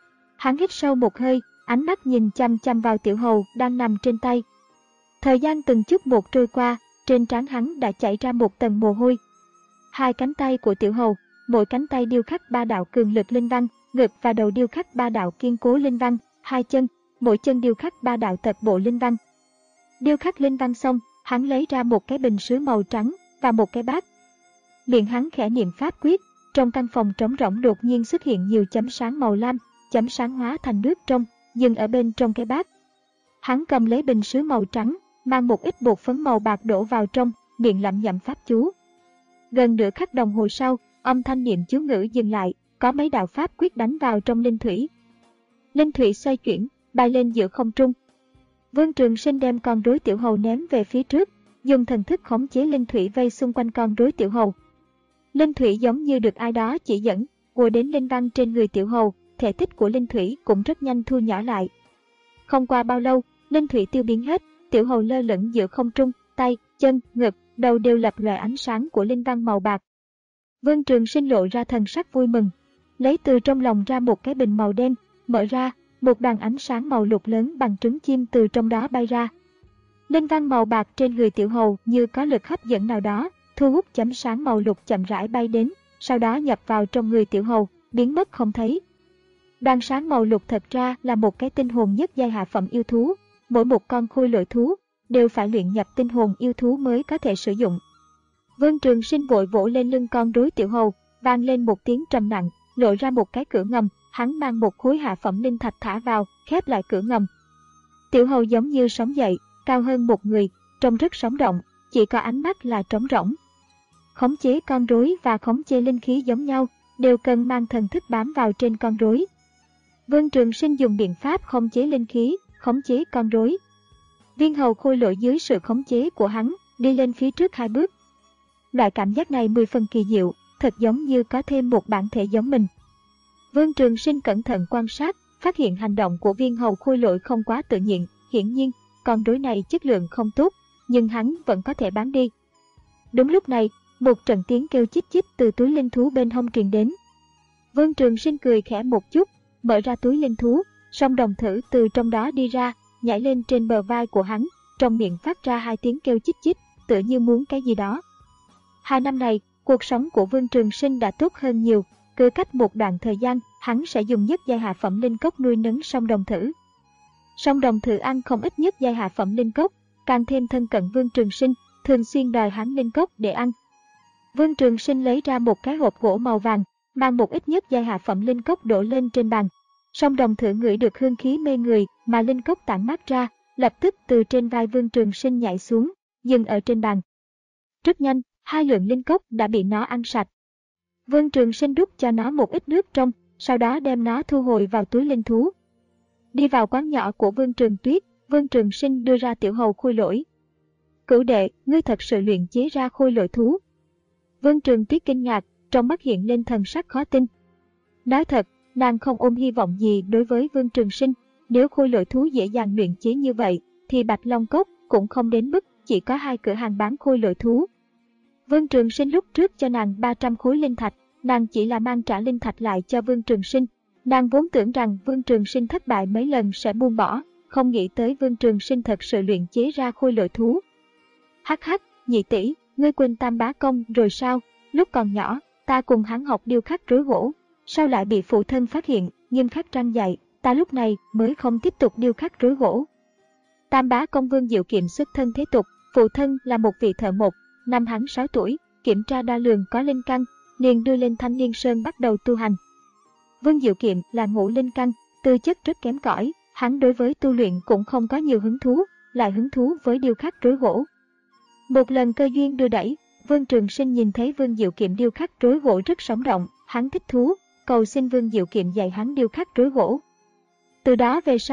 Hắn hít sâu một hơi, ánh mắt nhìn chăm chăm vào Tiểu Hầu đang nằm trên tay. Thời gian từng chút một trôi qua, trên trán hắn đã chảy ra một tầng mồ hôi. Hai cánh tay của Tiểu Hầu, mỗi cánh tay điêu khắc ba đạo cường lực linh văn, ngực và đầu điêu khắc ba đạo kiên cố linh văn, hai chân, mỗi chân điêu khắc ba đạo tật bộ linh văn. Điêu khắc linh văn xong, hắn lấy ra một cái bình sứ màu trắng và một cái bát. Miệng hắn khẽ niệm pháp quyết, trong căn phòng trống rỗng đột nhiên xuất hiện nhiều chấm sáng màu lam, chấm sáng hóa thành nước trong, dừng ở bên trong cái bát. Hắn cầm lấy bình sứ màu trắng, mang một ít bột phấn màu bạc đổ vào trong, miệng lẩm nhẩm pháp chú. Gần nửa khắc đồng hồ sau, âm thanh niệm chú ngữ dừng lại, có mấy đạo pháp quyết đánh vào trong linh thủy. Linh thủy xoay chuyển, bay lên giữa không trung. Vương Trường Sinh đem con rối Tiểu Hầu ném về phía trước, dùng thần thức khống chế linh thủy vây xung quanh con rối Tiểu Hầu. Linh thủy giống như được ai đó chỉ dẫn, ùa đến linh văn trên người Tiểu Hầu, thể tích của linh thủy cũng rất nhanh thu nhỏ lại. Không qua bao lâu, linh thủy tiêu biến hết, Tiểu Hầu lơ lửng giữa không trung, tay, chân, ngực, đầu đều lập lòe ánh sáng của linh văn màu bạc. Vương Trường Sinh lộ ra thần sắc vui mừng, lấy từ trong lòng ra một cái bình màu đen, mở ra, một đoàn ánh sáng màu lục lớn bằng trứng chim từ trong đó bay ra. Linh văn màu bạc trên người Tiểu Hầu như có lực hấp dẫn nào đó, thu hút chấm sáng màu lục chậm rãi bay đến, sau đó nhập vào trong người Tiểu Hầu, biến mất không thấy. Đoàn sáng màu lục thật ra là một cái tinh hồn nhất giai hạ phẩm yêu thú, mỗi một con khôi lỗi thú đều phải luyện nhập tinh hồn yêu thú mới có thể sử dụng. Vương Trường Sinh vội vỗ lên lưng con rối Tiểu Hầu, vang lên một tiếng trầm nặng, lộ ra một cái cửa ngầm, hắn mang một khối hạ phẩm linh thạch thả vào, khép lại cửa ngầm. Tiểu Hầu giống như sống dậy, cao hơn một người, trông rất sống động, chỉ có ánh mắt là trống rỗng. Khống chế con rối và khống chế linh khí giống nhau, đều cần mang thần thức bám vào trên con rối. Vương Trường Sinh dùng biện pháp khống chế linh khí, khống chế con rối. Viên hầu khôi lỗi dưới sự khống chế của hắn, đi lên phía trước hai bước. Loại cảm giác này mười phần kỳ diệu, thật giống như có thêm một bản thể giống mình. Vương Trường Sinh cẩn thận quan sát, phát hiện hành động của viên hầu khôi lỗi không quá tự nhiên, hiển nhiên, con rối này chất lượng không tốt, nhưng hắn vẫn có thể bán đi. Đúng lúc này, một trận tiếng kêu chích chích từ túi linh thú bên hông truyền đến. Vương Trường Sinh cười khẽ một chút, mở ra túi linh thú, song đồng thử từ trong đó đi ra, nhảy lên trên bờ vai của hắn, trong miệng phát ra hai tiếng kêu chích chích, tựa như muốn cái gì đó. Hai năm này, cuộc sống của Vương Trường Sinh đã tốt hơn nhiều, cứ cách một đoạn thời gian, hắn sẽ dùng nhất giai hạ phẩm linh cốc nuôi nấng song đồng thử. Song đồng thử ăn không ít nhất giai hạ phẩm linh cốc, càng thêm thân cận Vương Trường Sinh, thường xuyên đòi hắn linh cốc để ăn. Vương Trường Sinh lấy ra một cái hộp gỗ màu vàng, mang một ít nhất giai hạ phẩm linh cốc đổ lên trên bàn. Song đồng thử ngửi được hương khí mê người mà linh cốc tản mát ra, lập tức từ trên vai Vương Trường Sinh nhảy xuống, dừng ở trên bàn. Rất nhanh, hai lượng linh cốc đã bị nó ăn sạch. Vương Trường Sinh đút cho nó một ít nước trong, sau đó đem nó thu hồi vào túi linh thú. Đi vào quán nhỏ của Vương Trường Tuyết, Vương Trường Sinh đưa ra Tiểu Hầu khôi lỗi. Cửu đệ, ngươi thật sự luyện chế ra khôi lỗi thú. Vương Trường Tuyết kinh ngạc, trong mắt hiện lên thần sắc khó tin. Nói thật, nàng không ôm hy vọng gì đối với Vương Trường Sinh, nếu khôi lỗi thú dễ dàng luyện chế như vậy, thì Bạch Long Cốc cũng không đến mức chỉ có hai cửa hàng bán khôi lỗi thú. Vương Trường Sinh lúc trước cho nàng ba trăm khối linh thạch, nàng chỉ là mang trả linh thạch lại cho Vương Trường Sinh. Nàng vốn tưởng rằng Vương Trường Sinh thất bại mấy lần sẽ buông bỏ, không nghĩ tới Vương Trường Sinh thật sự luyện chế ra khôi lỗi thú. Hắc hắc, nhị tỷ, ngươi quên Tam Bá Công rồi sao? Lúc còn nhỏ, ta cùng hắn học điêu khắc rối gỗ, sao lại bị phụ thân phát hiện, nghiêm khắc răn dạy, ta lúc này mới không tiếp tục điêu khắc rối gỗ. Tam Bá Công Vương Diệu Kiệm xuất thân thế tục, phụ thân là một vị thợ mộc, năm hắn sáu tuổi, kiểm tra đo lường có linh căn, liền đưa lên Thanh Liên Sơn bắt đầu tu hành. Vương Diệu Kiệm là ngũ linh căn, tư chất rất kém cỏi, hắn đối với tu luyện cũng không có nhiều hứng thú, lại hứng thú với điêu khắc rối gỗ. Một lần cơ duyên đưa đẩy, Vương Trường Sinh nhìn thấy Vương Diệu Kiệm điêu khắc rối gỗ rất sống động, hắn thích thú, cầu xin Vương Diệu Kiệm dạy hắn điêu khắc rối gỗ. Từ đó về sau,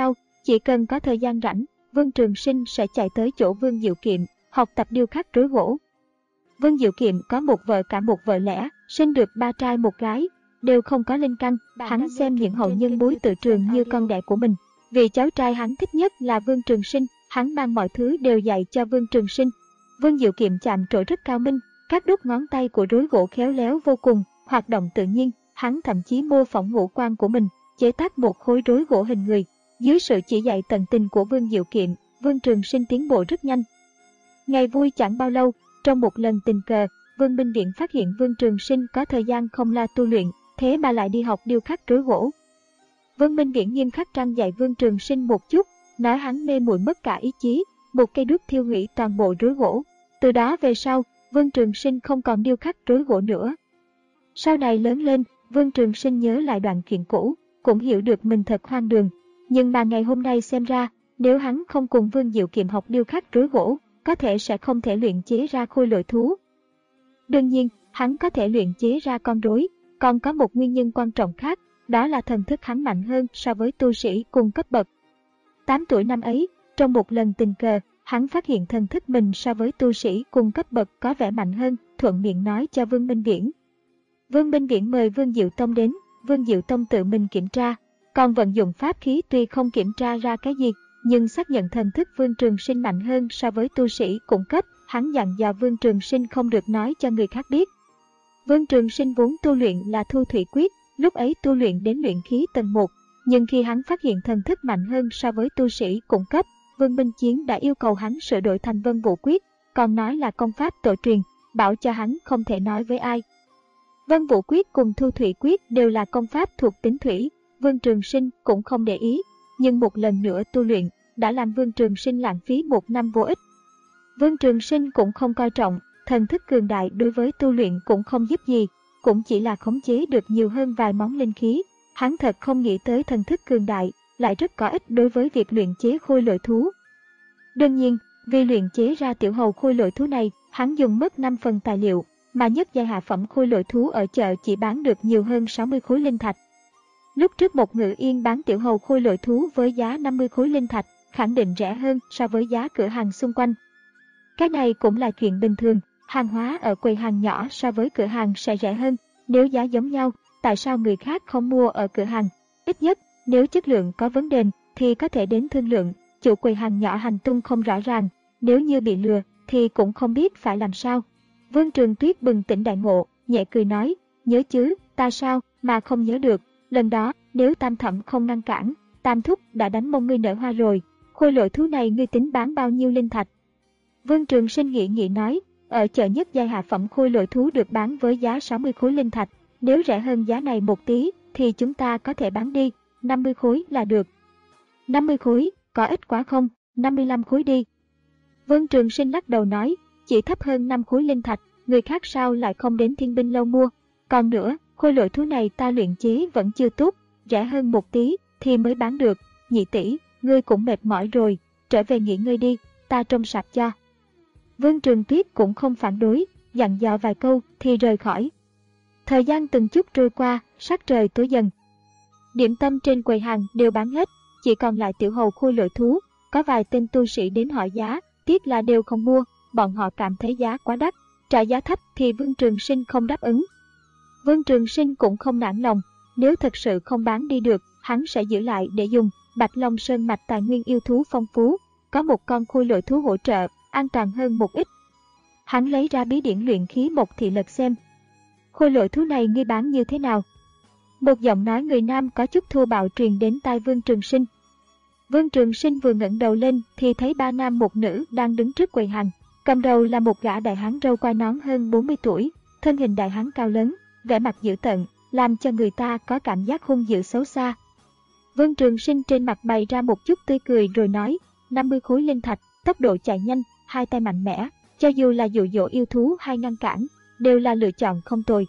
Chỉ cần có thời gian rảnh, Vương Trường Sinh sẽ chạy tới chỗ Vương Diệu Kiệm, học tập điêu khắc rối gỗ. Vương Diệu Kiệm có một vợ cả một vợ lẽ, sinh được ba trai một gái, đều không có linh căn. Hắn xem những hậu nhân bối tự trường như con đẻ của mình. Vì cháu trai hắn thích nhất là Vương Trường Sinh, hắn mang mọi thứ đều dạy cho Vương Trường Sinh. Vương Diệu Kiệm chạm trổ rất cao minh, các đốt ngón tay của rối gỗ khéo léo vô cùng, hoạt động tự nhiên. Hắn thậm chí mô phỏng ngũ quan của mình, chế tác một khối rối gỗ hình người. Dưới sự chỉ dạy tận tình của Vương Diệu Kiệm, Vương Trường Sinh tiến bộ rất nhanh. Ngày vui chẳng bao lâu, trong một lần tình cờ, Vương Minh Viễn phát hiện Vương Trường Sinh có thời gian không lo tu luyện, thế mà lại đi học điêu khắc rối gỗ. Vương Minh Viễn nghiêm khắc răn dạy Vương Trường Sinh một chút, nói hắn mê muội mất cả ý chí, một cây đuốc thiêu hủy toàn bộ rối gỗ. Từ đó về sau, Vương Trường Sinh không còn điêu khắc rối gỗ nữa. Sau này lớn lên, Vương Trường Sinh nhớ lại đoạn chuyện cũ, cũng hiểu được mình thật hoang đường. Nhưng mà ngày hôm nay xem ra, nếu hắn không cùng Vương Diệu Kiệm học điêu khắc rối gỗ, có thể sẽ không thể luyện chế ra khôi lỗi thú. Đương nhiên, hắn có thể luyện chế ra con rối, còn có một nguyên nhân quan trọng khác, đó là thần thức hắn mạnh hơn so với tu sĩ cùng cấp bậc. tám tuổi năm ấy, trong một lần tình cờ, hắn phát hiện thần thức mình so với tu sĩ cùng cấp bậc có vẻ mạnh hơn, thuận miệng nói cho Vương Minh Viễn. Vương Minh Viễn mời Vương Diệu Tông đến, Vương Diệu Tông tự mình kiểm tra, còn vận dụng pháp khí tuy không kiểm tra ra cái gì, nhưng xác nhận thần thức Vương Trường Sinh mạnh hơn so với tu sĩ cùng cấp, hắn dặn dò Vương Trường Sinh không được nói cho người khác biết. Vương Trường Sinh vốn tu luyện là Thu Thủy Quyết, lúc ấy tu luyện đến luyện khí tầng một, nhưng khi hắn phát hiện thần thức mạnh hơn so với tu sĩ cùng cấp, Vương Minh Chiến đã yêu cầu hắn sửa đổi thành Vân Vũ Quyết, còn nói là công pháp tổ truyền, bảo cho hắn không thể nói với ai. Vân Vũ Quyết cùng Thu Thủy Quyết đều là công pháp thuộc tính thủy, Vương Trường Sinh cũng không để ý, nhưng một lần nữa tu luyện đã làm Vương Trường Sinh lãng phí một năm vô ích. Vương Trường Sinh cũng không coi trọng, thần thức cường đại đối với tu luyện cũng không giúp gì, cũng chỉ là khống chế được nhiều hơn vài món linh khí. Hắn thật không nghĩ tới thần thức cường đại lại rất có ích đối với việc luyện chế khôi lỗi thú. Đương nhiên, vì luyện chế ra tiểu hầu khôi lỗi thú này, hắn dùng mất năm phần tài liệu, mà nhất giai hạ phẩm khôi lỗi thú ở chợ chỉ bán được nhiều hơn sáu mươi khối linh thạch. Lúc trước một Ngự Yên bán tiểu hầu khôi lỗi thú với giá năm mươi khối linh thạch, khẳng định rẻ hơn so với giá cửa hàng xung quanh. Cái này cũng là chuyện bình thường, hàng hóa ở quầy hàng nhỏ so với cửa hàng sẽ rẻ hơn, nếu giá giống nhau, tại sao người khác không mua ở cửa hàng? Ít nhất, nếu chất lượng có vấn đề thì có thể đến thương lượng, chủ quầy hàng nhỏ hành tung không rõ ràng, nếu như bị lừa thì cũng không biết phải làm sao. Vương Trường Tuyết bừng tỉnh đại ngộ, nhẹ cười nói, nhớ chứ, ta sao mà không nhớ được, lần đó nếu Tam Thẩm không ngăn cản, Tam Thúc đã đánh mông ngươi nở hoa rồi, khôi lỗi thú này ngươi tính bán bao nhiêu linh thạch? Vương Trường Sinh nghĩ nghĩ nói, ở chợ nhất giai hạ phẩm khôi lỗi thú được bán với giá sáu mươi khối linh thạch, nếu rẻ hơn giá này một tí thì chúng ta có thể bán đi, năm mươi khối là được. năm mươi khối, có ít quá không, năm mươi lăm khối đi. Vương Trường Sinh lắc đầu nói, chỉ thấp hơn năm khối linh thạch, người khác sao lại không đến Thiên Binh Lâu mua. Còn nữa, khôi lỗi thú này ta luyện chế vẫn chưa tốt, rẻ hơn một tí thì mới bán được. Nhị tỷ, ngươi cũng mệt mỏi rồi, trở về nghỉ ngơi đi, ta trông sạp cho. Vương Trường Tuyết cũng không phản đối, dặn dò vài câu thì rời khỏi. Thời gian từng chút trôi qua, sắc trời tối dần. Điểm tâm trên quầy hàng đều bán hết, chỉ còn lại tiểu hầu khôi lỗi thú. Có vài tên tu sĩ đến hỏi giá, tiếc là đều không mua, bọn họ cảm thấy giá quá đắt, trả giá thấp thì Vương Trường Sinh không đáp ứng. Vương Trường Sinh cũng không nản lòng, nếu thật sự không bán đi được, hắn sẽ giữ lại để dùng. Bạch Long Sơn mạch tài nguyên yêu thú phong phú, có một con khôi lỗi thú hỗ trợ, an toàn hơn một ít. Hắn lấy ra bí điển luyện khí một thị lật xem. Khôi lỗi thú này ngươi bán như thế nào? Một giọng nói người nam có chút thô bạo truyền đến tai Vương Trường Sinh. Vương Trường Sinh vừa ngẩng đầu lên thì thấy ba nam một nữ đang đứng trước quầy hàng. Cầm đầu là một gã đại hán râu quai nón hơn bốn mươi tuổi, thân hình đại hán cao lớn, vẻ mặt dữ tợn, làm cho người ta có cảm giác hung dữ xấu xa. Vương Trường Sinh trên mặt bày ra một chút tươi cười rồi nói, năm mươi khối linh thạch, tốc độ chạy nhanh, hai tay mạnh mẽ, cho dù là dụ dỗ yêu thú hay ngăn cản, đều là lựa chọn không tồi.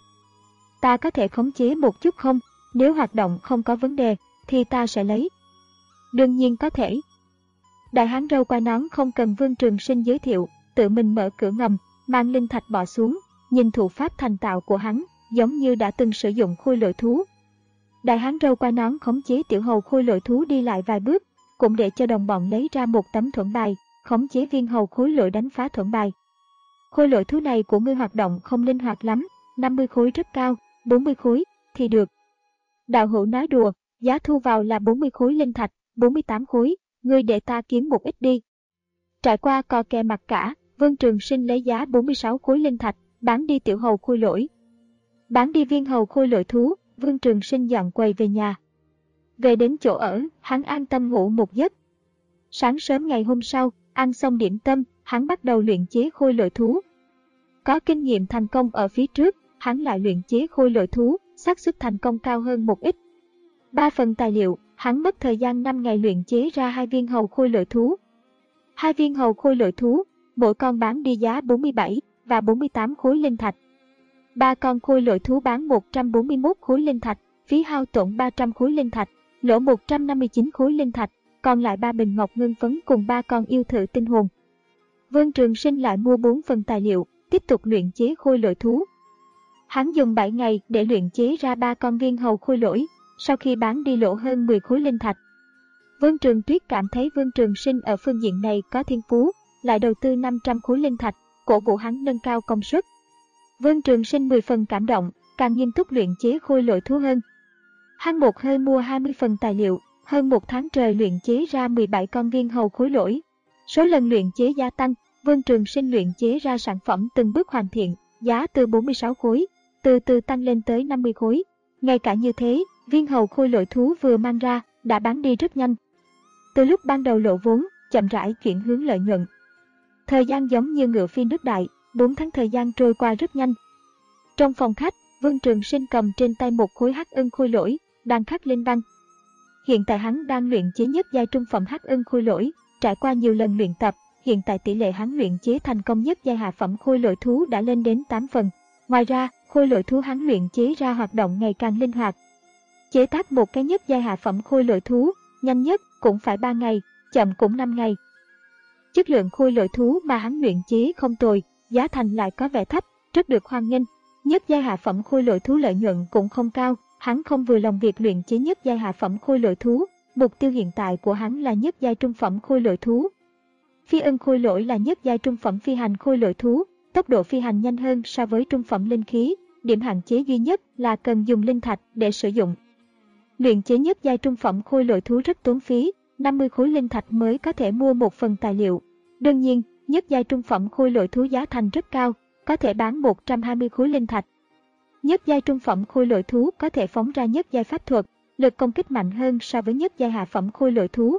Ta có thể khống chế một chút không? Nếu hoạt động không có vấn đề, thì ta sẽ lấy. Đương nhiên có thể. Đại hán râu quai nón không cần Vương Trường Sinh giới thiệu, tự mình mở cửa ngầm, mang linh thạch bỏ xuống, nhìn thủ pháp thành tạo của hắn, giống như đã từng sử dụng khôi lỗi thú. Đại hán râu quai nón khống chế tiểu hầu khôi lỗi thú đi lại vài bước, cũng để cho đồng bọn lấy ra một tấm thuẫn bài, khống chế viên hầu khối lỗi đánh phá thuẫn bài. Khối lỗi thú này của ngươi hoạt động không linh hoạt lắm, năm mươi khối rất cao, bốn mươi khối thì được. Đạo hữu nói đùa, giá thu vào là bốn mươi khối linh thạch, bốn mươi tám khối, ngươi để ta kiếm một ít đi. Trải qua cò kè mặt cả, Vương Trường Sinh lấy giá bốn mươi sáu khối linh thạch, bán đi tiểu hầu khôi lỗi. Bán đi viên hầu khôi lỗi thú, Vương Trường Sinh dọn quầy về nhà. Về đến chỗ ở, hắn an tâm ngủ một giấc. Sáng sớm ngày hôm sau, ăn xong điểm tâm, hắn bắt đầu luyện chế khôi lỗi thú. Có kinh nghiệm thành công ở phía trước, hắn lại luyện chế khôi lỗi thú, xác suất thành công cao hơn một ít. Ba phần tài liệu, hắn mất thời gian năm ngày luyện chế ra hai viên hầu khôi lỗi thú. Hai viên hầu khôi lỗi thú, mỗi con bán đi giá bốn mươi bảy và bốn mươi tám khối linh thạch. Ba con khôi lỗi thú bán một trăm bốn mươi mốt khối linh thạch, phí hao tổn ba trăm khối linh thạch, lỗ một trăm năm mươi chín khối linh thạch, còn lại ba bình ngọc ngân phấn cùng ba con yêu thự tinh hồn. Vương Trường Sinh lại mua bốn phần tài liệu, tiếp tục luyện chế khôi lỗi thú. Hắn dùng bảy ngày để luyện chế ra ba con viên hầu khôi lỗi, sau khi bán đi lỗ hơn mười khối linh thạch. Vương Trường Tuyết cảm thấy Vương Trường Sinh ở phương diện này có thiên phú, lại đầu tư năm trăm khối linh thạch, cổ vũ hắn nâng cao công suất. Vương Trường Sinh mười phần cảm động, càng nghiêm túc luyện chế khôi lỗi thú hơn. Hắn một hơi mua hai mươi phần tài liệu, hơn một tháng trời luyện chế ra mười bảy con viên hầu khối lỗi. Số lần luyện chế gia tăng, Vương Trường Sinh luyện chế ra sản phẩm từng bước hoàn thiện, giá từ bốn mươi sáu khối, từ từ tăng lên tới năm mươi khối. Ngay cả như thế, viên hầu khôi lỗi thú vừa mang ra, đã bán đi rất nhanh. Từ lúc ban đầu lỗ vốn, chậm rãi chuyển hướng lợi nhuận. Thời gian giống như ngựa phi nước đại, bốn tháng thời gian trôi qua rất nhanh. Trong phòng khách, Vương Trường Sinh cầm trên tay một khối hắc ưng khôi lỗi, đang khắc linh văn. Hiện tại hắn đang luyện chế nhất giai trung phẩm hắc ưng khôi lỗi, trải qua nhiều lần luyện tập, hiện tại tỷ lệ hắn luyện chế thành công nhất giai hạ phẩm khôi lỗi thú đã lên đến tám phần. Ngoài ra, khôi lỗi thú hắn luyện chế ra hoạt động ngày càng linh hoạt. Chế tác một cái nhất giai hạ phẩm khôi lỗi thú, nhanh nhất cũng phải ba ngày, chậm cũng năm ngày. Chất lượng khôi lỗi thú mà hắn luyện chế không tồi, giá thành lại có vẻ thấp, rất được hoan nghênh. Nhất giai hạ phẩm khôi lỗi thú lợi nhuận cũng không cao, hắn không vừa lòng việc luyện chế nhất giai hạ phẩm khôi lỗi thú, mục tiêu hiện tại của hắn là nhất giai trung phẩm khôi lỗi thú. Phi ưng khôi lỗi là nhất giai trung phẩm phi hành khôi lỗi thú, tốc độ phi hành nhanh hơn so với trung phẩm linh khí, điểm hạn chế duy nhất là cần dùng linh thạch để sử dụng. Luyện chế nhất giai trung phẩm khôi lỗi thú rất tốn phí, năm mươi khối linh thạch mới có thể mua một phần tài liệu. Đương nhiên, nhất giai trung phẩm khôi lỗi thú giá thành rất cao, có thể bán một trăm hai mươi khối linh thạch. Nhất giai trung phẩm khôi lỗi thú có thể phóng ra nhất giai pháp thuật, lực công kích mạnh hơn so với nhất giai hạ phẩm khôi lỗi thú.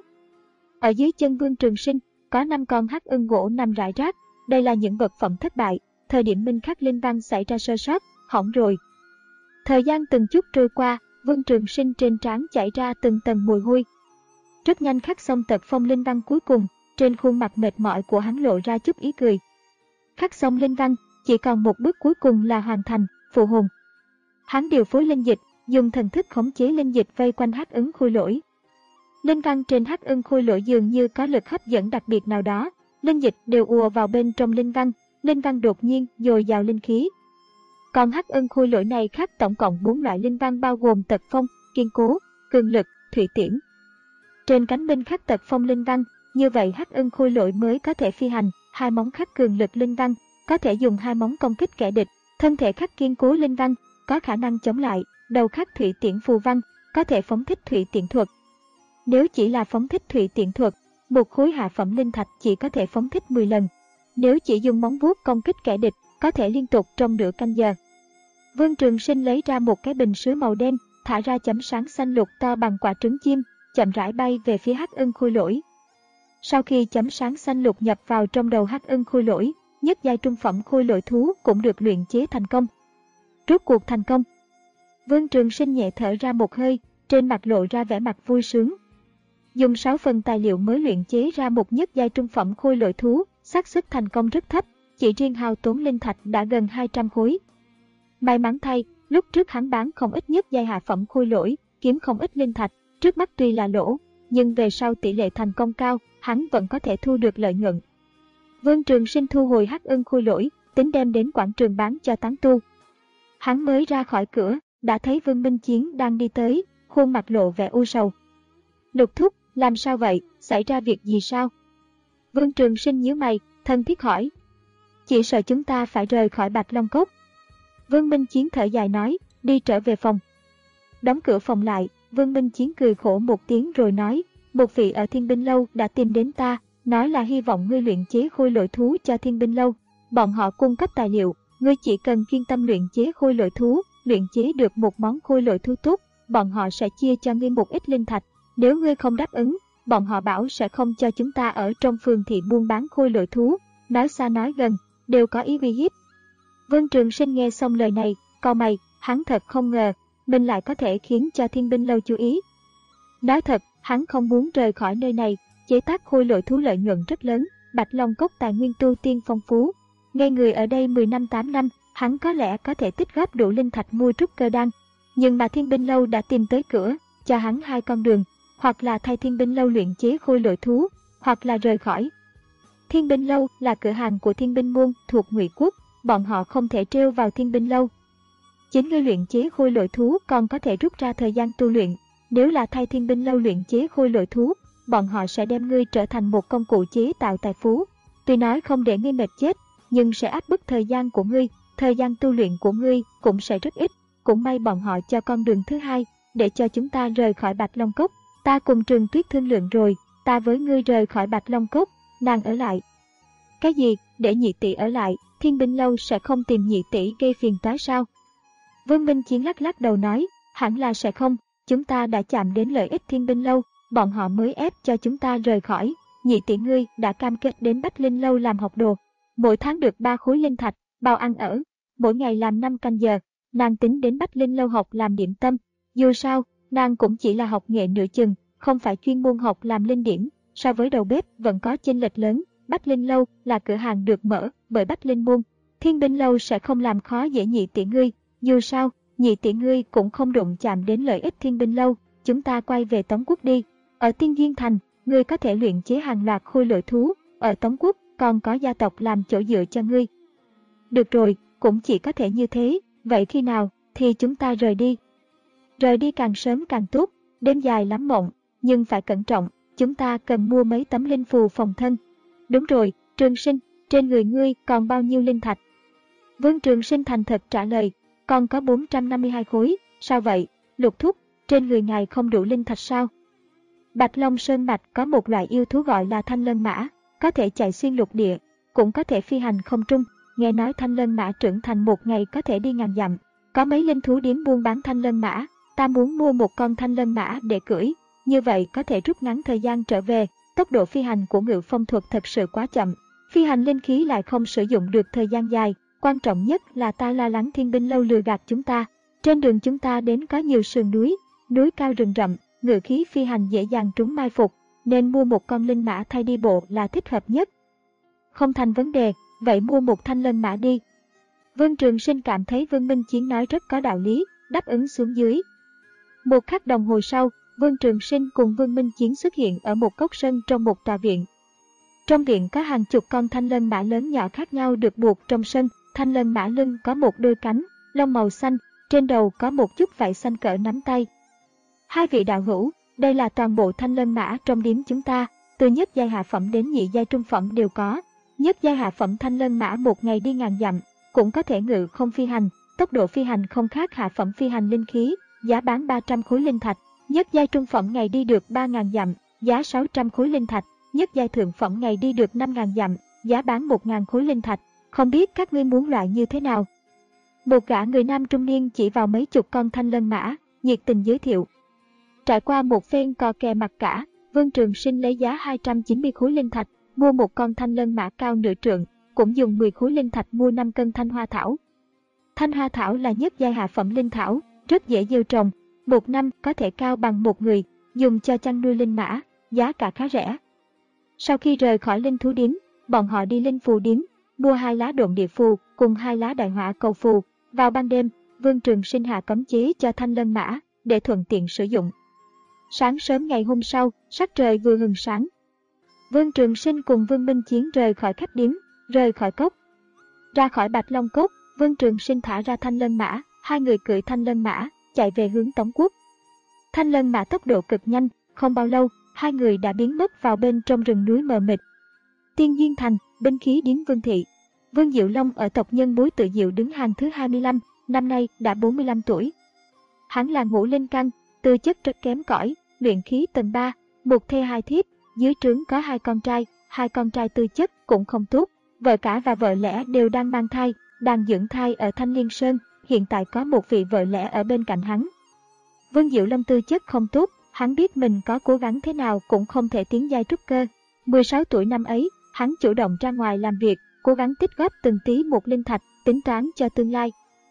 Ở dưới chân Vương Trường Sinh, có năm con hắc ưng gỗ nằm rải rác, đây là những vật phẩm thất bại, thời điểm minh khắc linh văn xảy ra sơ sót, hỏng rồi. Thời gian từng chút trôi qua, Vương Trường Sinh trên trán chảy ra từng tầng mùi hôi. Rất nhanh khắc xong tật phong linh văn cuối cùng, trên khuôn mặt mệt mỏi của hắn lộ ra chút ý cười. Khắc xong linh văn, chỉ còn một bước cuối cùng là hoàn thành, phụ hồn. Hắn điều phối linh dịch, dùng thần thức khống chế linh dịch vây quanh hắc ưng khôi lỗi. Linh văn trên hắc ưng khôi lỗi dường như có lực hấp dẫn đặc biệt nào đó, linh dịch đều ùa vào bên trong linh văn, linh văn đột nhiên dồi dào linh khí. Còn hắc ưng khôi lỗi này khắc tổng cộng bốn loại linh văn bao gồm tật phong, kiên cố, cường lực, thủy tiễn. Trên cánh bên khắc tật phong linh văn, như vậy hắc ưng khôi lỗi mới có thể phi hành, hai móng khắc cường lực linh văn, có thể dùng hai móng công kích kẻ địch, thân thể khắc kiên cố linh văn, có khả năng chống lại, đầu khắc thủy tiễn phù văn, có thể phóng thích thủy tiễn thuật. Nếu chỉ là phóng thích thủy tiễn thuật, một khối hạ phẩm linh thạch chỉ có thể phóng thích mười lần. Nếu chỉ dùng móng vuốt công kích kẻ địch, có thể liên tục trong nửa canh giờ. Vương Trường Sinh lấy ra một cái bình sứ màu đen, thả ra chấm sáng xanh lục to bằng quả trứng chim, chậm rãi bay về phía hắc ưng khôi lỗi. Sau khi chấm sáng xanh lục nhập vào trong đầu hắc ưng khôi lỗi, nhất giai trung phẩm khôi lỗi thú cũng được luyện chế thành công. Rốt cuộc thành công. Vương Trường Sinh nhẹ thở ra một hơi, trên mặt lộ ra vẻ mặt vui sướng. Dùng sáu phần tài liệu mới luyện chế ra một nhất giai trung phẩm khôi lỗi thú, xác suất thành công rất thấp, chỉ riêng hao tốn linh thạch đã gần hai trăm khối. May mắn thay, lúc trước hắn bán không ít nhất giai hạ phẩm khôi lỗi, kiếm không ít linh thạch, trước mắt tuy là lỗ, nhưng về sau tỷ lệ thành công cao, hắn vẫn có thể thu được lợi nhuận. Vương Trường Sinh thu hồi hắc ưng khôi lỗi, tính đem đến quảng trường bán cho tán tu. Hắn mới ra khỏi cửa, đã thấy Vương Minh Chiến đang đi tới, khuôn mặt lộ vẻ u sầu. Lục thúc, Làm sao vậy, xảy ra việc gì sao? Vương Trường Sinh nhíu mày, thân thiết hỏi. Chỉ sợ chúng ta phải rời khỏi Bạch Long Cốc. Vương Minh Chiến thở dài nói, đi trở về phòng. Đóng cửa phòng lại, Vương Minh Chiến cười khổ một tiếng rồi nói, một vị ở Thiên Binh Lâu đã tìm đến ta, nói là hy vọng ngươi luyện chế khôi lỗi thú cho Thiên Binh Lâu. Bọn họ cung cấp tài liệu, ngươi chỉ cần chuyên tâm luyện chế khôi lỗi thú, luyện chế được một món khôi lỗi thú tốt, bọn họ sẽ chia cho ngươi một ít linh thạch. Nếu ngươi không đáp ứng, bọn họ bảo sẽ không cho chúng ta ở trong phường thị buôn bán khôi lỗi thú. Nói xa nói gần, đều có ý uy hiếp. Vương Trường Sinh nghe xong lời này, cau mày, hắn thật không ngờ, mình lại có thể khiến cho Thiên Binh Lâu chú ý. Nói thật, hắn không muốn rời khỏi nơi này, chế tác khôi lỗi thú lợi nhuận rất lớn, Bạch Long Cốc tài nguyên tu tiên phong phú. Ngay người ở đây mười năm tám năm, hắn có lẽ có thể tích góp đủ linh thạch mua trúc cơ đan. Nhưng mà Thiên Binh Lâu đã tìm tới cửa, cho hắn hai con đường, hoặc là thay Thiên Binh Lâu luyện chế khôi lỗi thú, hoặc là rời khỏi. Thiên Binh Lâu là cửa hàng của Thiên Binh Môn thuộc Ngụy Quốc, bọn họ không thể trêu vào Thiên Binh Lâu. Chính ngươi luyện chế khôi lỗi thú còn có thể rút ra thời gian tu luyện, nếu là thay Thiên Binh Lâu luyện chế khôi lỗi thú, bọn họ sẽ đem ngươi trở thành một công cụ chế tạo tài phú. Tuy nói không để ngươi mệt chết, nhưng sẽ áp bức thời gian của ngươi, thời gian tu luyện của ngươi cũng sẽ rất ít. Cũng may bọn họ cho con đường thứ hai, để cho chúng ta rời khỏi Bạch Long Cốc. Ta cùng Trường Tuyết thương lượng rồi, ta với ngươi rời khỏi Bạch Long Cốc, nàng ở lại. Cái gì, để nhị tỷ ở lại, Thiên Binh Lâu sẽ không tìm nhị tỷ gây phiền toái sao? Vương Minh Chiến lắc lắc đầu nói, hẳn là sẽ không, chúng ta đã chạm đến lợi ích Thiên Binh Lâu, bọn họ mới ép cho chúng ta rời khỏi. Nhị tỷ ngươi đã cam kết đến Bách Linh Lâu làm học đồ, mỗi tháng được ba khối linh thạch, bao ăn ở, mỗi ngày làm năm canh giờ. Nàng tính đến Bách Linh Lâu học làm điểm tâm, dù sao, nàng cũng chỉ là học nghệ nửa chừng, không phải chuyên môn học làm linh điểm, so với đầu bếp vẫn có chênh lệch lớn. Bách Linh Lâu là cửa hàng được mở bởi Bách Linh Môn, Thiên Binh Lâu sẽ không làm khó dễ nhị tỷ ngươi, dù sao, nhị tỷ ngươi cũng không đụng chạm đến lợi ích Thiên Binh Lâu. Chúng ta quay về Tống Quốc đi, ở Tiên Duyên Thành, ngươi có thể luyện chế hàng loạt khôi lỗi thú, ở Tống Quốc còn có gia tộc làm chỗ dựa cho ngươi. Được rồi, cũng chỉ có thể như thế. Vậy khi nào thì chúng ta rời đi? Rời đi càng sớm càng tốt, đêm dài lắm mộng, nhưng phải cẩn trọng, chúng ta cần mua mấy tấm linh phù phòng thân. Đúng rồi, Trường Sinh, trên người ngươi còn bao nhiêu linh thạch? Vương Trường Sinh thành thật trả lời, còn có bốn trăm năm mươi hai khối, sao vậy, Lục thúc, trên người ngài không đủ linh thạch sao? Bạch Long Sơn Mạch có một loại yêu thú gọi là Thanh Lân Mã, có thể chạy xuyên lục địa, cũng có thể phi hành không trung. Nghe nói Thanh Lân Mã trưởng thành một ngày có thể đi ngàn dặm, có mấy linh thú điếm buôn bán Thanh Lân Mã, ta muốn mua một con Thanh Lân Mã để cưỡi, như vậy có thể rút ngắn thời gian trở về. Tốc độ phi hành của Ngự Phong thuật thật sự quá chậm, phi hành linh khí lại không sử dụng được thời gian dài, quan trọng nhất là ta lo lắng Thiên Binh Lâu lừa gạt chúng ta. Trên đường chúng ta đến có nhiều sườn núi, núi cao rừng rậm, ngự khí phi hành dễ dàng trúng mai phục, nên mua một con linh mã thay đi bộ là thích hợp nhất. Không thành vấn đề, vậy mua một Thanh Lân Mã đi. Vương Trường Sinh cảm thấy Vương Minh Chiến nói rất có đạo lý, đáp ứng xuống dưới. Một khắc đồng hồ sau, Vương Trường Sinh cùng Vương Minh Chiến xuất hiện ở một cốc sân trong một tòa viện. Trong viện có hàng chục con Thanh Lân Mã lớn nhỏ khác nhau được buộc trong sân. Thanh Lân Mã lưng có một đôi cánh, lông màu xanh, trên đầu có một chút vảy xanh cỡ nắm tay. Hai vị đạo hữu, đây là toàn bộ Thanh Lân Mã trong điếm chúng ta, từ nhất giai hạ phẩm đến nhị giai trung phẩm đều có. Nhất giai hạ phẩm Thanh Lân Mã một ngày đi ngàn dặm, cũng có thể ngự không phi hành, tốc độ phi hành không khác hạ phẩm phi hành linh khí, giá bán ba trăm khối linh thạch. Nhất giai trung phẩm ngày đi được ba nghìn dặm, giá sáu trăm khối linh thạch. Nhất giai thượng phẩm ngày đi được năm nghìn dặm, giá bán một nghìn khối linh thạch. Không biết các ngươi muốn loại như thế nào? Một gã người nam trung niên chỉ vào mấy chục con Thanh Lân Mã, nhiệt tình giới thiệu. Trải qua một phen cò kè mặc cả, Vương Trường Sinh lấy giá hai trăm chín mươi khối linh thạch, mua một con Thanh Lân Mã cao nửa trượng, cũng dùng mười khối linh thạch mua năm cân Thanh Hoa Thảo. Thanh Hoa Thảo là nhất giai hạ phẩm linh thảo, rất dễ gieo trồng, một năm có thể cao bằng một người, dùng cho chăn nuôi linh mã, giá cả khá rẻ. Sau khi rời khỏi linh thú điếm, bọn họ đi linh phù điếm, mua hai lá độn địa phù cùng hai lá đại hỏa cầu phù. Vào ban đêm, Vương Trường Sinh hạ cấm chế cho Thanh Lân Mã để thuận tiện sử dụng. Sáng sớm ngày hôm sau, sắc trời vừa hừng sáng, Vương Trường Sinh cùng Vương Minh Chiến rời khỏi khách điếm, rời khỏi cốc. Ra khỏi Bạch Long Cốc, Vương Trường Sinh thả ra Thanh Lân Mã, hai người cưỡi Thanh Lân Mã chạy về hướng Tống Quốc. Thanh Lân Mã tốc độ cực nhanh, không bao lâu, hai người đã biến mất vào bên trong rừng núi mờ mịt. Tiên Duyên Thành, binh khí điếm Vương Thị. Vương Diệu Long ở tộc nhân Bối Tự Diệu đứng hàng thứ hai mươi lăm, năm nay đã bốn mươi lăm tuổi. Hắn là ngũ linh căn, tư chất rất kém cỏi, luyện khí tầng ba, một thê hai thiếp, dưới trướng có hai con trai, hai con trai tư chất cũng không tốt, vợ cả và vợ lẽ đều đang mang thai, đang dưỡng thai ở Thanh Liên Sơn, hiện tại có một vị vợ lẽ ở bên cạnh hắn. Vương Diệu Long tư chất không tốt, hắn biết mình có cố gắng thế nào cũng không thể tiến giai trúc cơ. mười sáu tuổi năm ấy, hắn chủ động ra ngoài làm việc, cố gắng tích góp từng tí một linh thạch, tính toán cho tương lai.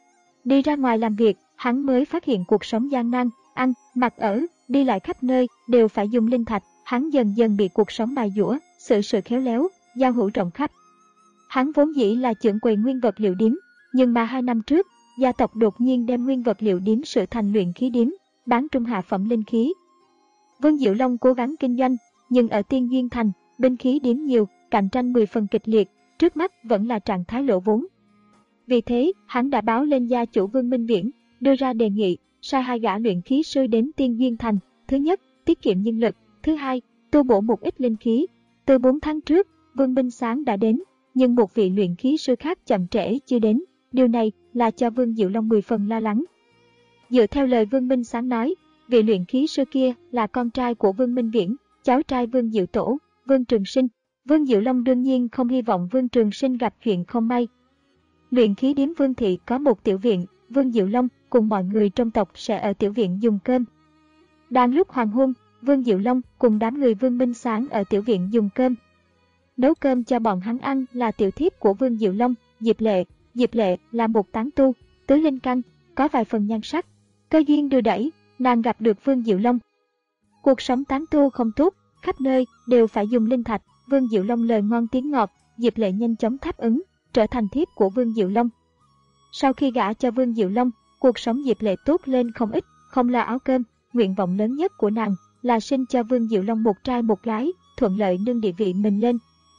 Đi ra ngoài làm việc, hắn mới phát hiện cuộc sống gian nan, ăn, mặc ở, đi lại khắp nơi đều phải dùng linh thạch, hắn dần dần bị cuộc sống mài dũa, sự sự khéo léo, giao hữu rộng khắp. Hắn vốn dĩ là trưởng quầy nguyên vật liệu điếm, nhưng mà hai năm trước, gia tộc đột nhiên đem nguyên vật liệu điếm sửa thành luyện khí điếm, bán trung hạ phẩm linh khí. Vương Diệu Long cố gắng kinh doanh, nhưng ở Tiên Duyên Thành, binh khí điếm nhiều, cạnh tranh mười phần kịch liệt, trước mắt vẫn là trạng thái lỗ vốn. Vì thế, hắn đã báo lên gia chủ Vương Minh Viễn, đưa ra đề nghị, sai hai gã luyện khí sư đến Tiên Duyên Thành, thứ nhất, tiết kiệm nhân lực, thứ hai, tu bổ một ít linh khí. Từ bốn tháng trước, Vương Minh Sáng đã đến, nhưng một vị luyện khí sư khác chậm trễ chưa đến, điều này là cho Vương Diệu Long mười phần lo lắng. Dựa theo lời Vương Minh Sáng nói, vị luyện khí sư kia là con trai của Vương Minh Viễn, cháu trai Vương Diệu Tổ, Vương Trường Sinh. Vương Diệu Long đương nhiên không hy vọng Vương Trường Sinh gặp chuyện không may. Luyện khí điếm Vương Thị có một tiểu viện, Vương Diệu Long cùng mọi người trong tộc sẽ ở tiểu viện dùng cơm. Đang lúc hoàng hôn, Vương Diệu Long cùng đám người Vương Minh Sáng ở tiểu viện dùng cơm. Nấu cơm cho bọn hắn ăn là tiểu thiếp của Vương Diệu Long, Diệp Lệ. Diệp Lệ là một tán tu, tứ linh căn, có vài phần nhan sắc. Cơ duyên đưa đẩy, nàng gặp được Vương Diệu Long. Cuộc sống tán tu không tốt, khắp nơi đều phải dùng linh thạch. Vương Diệu Long lời ngon tiếng ngọt, Diệp Lệ nhanh chóng đáp ứng, trở thành thiếp của Vương Diệu Long. Sau khi gả cho Vương Diệu Long, cuộc sống Diệp Lệ tốt lên không ít, không lo áo cơm, nguyện vọng lớn nhất của nàng là sinh cho Vương Diệu Long một trai một gái, thuận lợi nâng địa vị mình lên.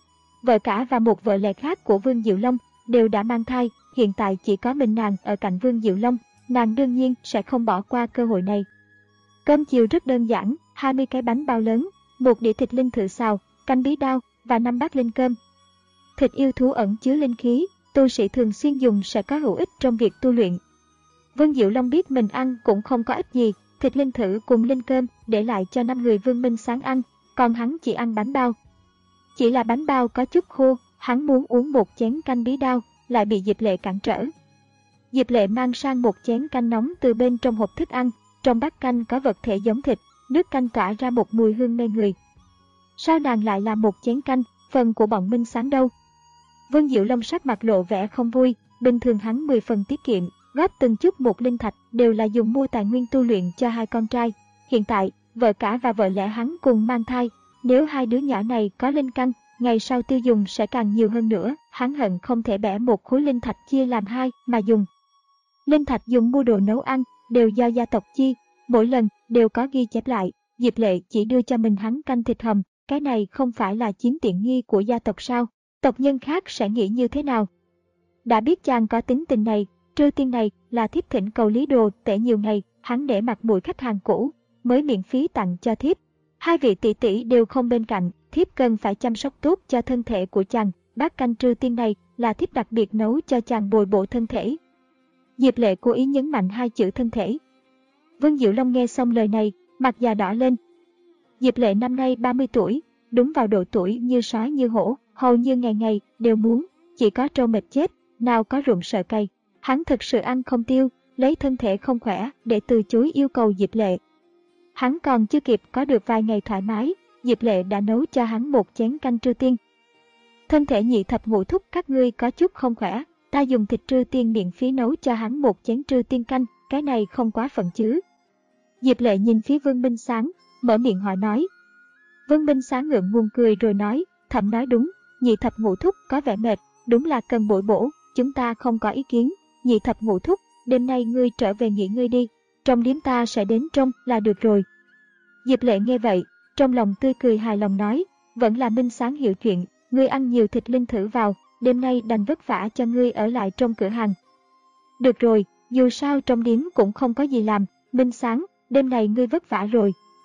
Vợ cả và một vợ lẽ khác của Vương Diệu Long đều đã mang thai, hiện tại chỉ có mình nàng ở cạnh Vương Diệu Long, nàng đương nhiên sẽ không bỏ qua cơ hội này. Cơm chiều rất đơn giản, hai mươi cái bánh bao lớn, một đĩa thịt linh thự xào, canh bí đao và năm bát linh cơm. Thịt yêu thú ẩn chứa linh khí, tu sĩ thường xuyên dùng sẽ có hữu ích trong việc tu luyện. Vương Diệu Long biết mình ăn cũng không có ích gì, thịt linh thử cùng linh cơm để lại cho năm người Vương Minh Sáng ăn, còn hắn chỉ ăn bánh bao. Chỉ là bánh bao có chút khô, hắn muốn uống một chén canh bí đao, lại bị Diệp Lệ cản trở. Diệp Lệ mang sang một chén canh nóng từ bên trong hộp thức ăn, trong bát canh có vật thể giống thịt, nước canh tỏa ra một mùi hương mê người. Sao nàng lại làm một chén canh, phần của bọn Minh Sáng đâu? Vương Diệu Long sắc mặt lộ vẻ không vui, bình thường hắn mười phần tiết kiệm, góp từng chút một linh thạch đều là dùng mua tài nguyên tu luyện cho hai con trai. Hiện tại, vợ cả và vợ lẽ hắn cùng mang thai, nếu hai đứa nhỏ này có linh căn, ngày sau tiêu dùng sẽ càng nhiều hơn nữa, hắn hận không thể bẻ một khối linh thạch chia làm hai mà dùng. Linh thạch dùng mua đồ nấu ăn đều do gia tộc chi, mỗi lần đều có ghi chép lại, Diệp Lệ chỉ đưa cho mình hắn canh thịt hầm, cái này không phải là chiếm tiện nghi của gia tộc sao? Tộc nhân khác sẽ nghĩ như thế nào? Đã biết chàng có tính tình này, Trư Tiên này là thiếp thỉnh cầu lý đồ tệ nhiều ngày, hắn để mặt mũi khách hàng cũ, mới miễn phí tặng cho thiếp. Hai vị tỷ tỷ đều không bên cạnh, thiếp cần phải chăm sóc tốt cho thân thể của chàng, bát canh Trư Tiên này là thiếp đặc biệt nấu cho chàng bồi bổ thân thể. Diệp Lệ cố ý nhấn mạnh hai chữ thân thể. Vương Diệu Long nghe xong lời này, mặt già đỏ lên. Diệp Lệ năm nay ba mươi tuổi, đúng vào độ tuổi như sói như hổ, hầu như ngày ngày đều muốn, chỉ có trâu mệt chết, nào có ruộng sợ cày. Hắn thực sự ăn không tiêu, lấy thân thể không khỏe để từ chối yêu cầu Diệp Lệ. Hắn còn chưa kịp có được vài ngày thoải mái, Diệp Lệ đã nấu cho hắn một chén canh Trư Tiên. Thân thể nhị thập ngũ thúc các ngươi có chút không khỏe, ta dùng thịt Trư Tiên miễn phí nấu cho hắn một chén Trư Tiên canh, cái này không quá phận chứ. Diệp Lệ nhìn phía Vương Minh Sáng, mở miệng hỏi nói. Vương Minh Sáng ngượng ngùng cười rồi nói, thẩm nói đúng, nhị thập ngũ thúc có vẻ mệt, đúng là cần bồi bổ, chúng ta không có ý kiến. Nhị thập ngũ thúc, đêm nay ngươi trở về nghỉ ngơi đi, trong điếm ta sẽ đến trông là được rồi. Diệp Lệ nghe vậy, trong lòng tươi cười hài lòng nói, vẫn là Minh Sáng hiểu chuyện, ngươi ăn nhiều thịt linh thử vào, đêm nay đành vất vả cho ngươi ở lại trong cửa hàng. Được rồi, dù sao trong điếm cũng không có gì làm, Minh Sáng, đêm này ngươi vất vả rồi.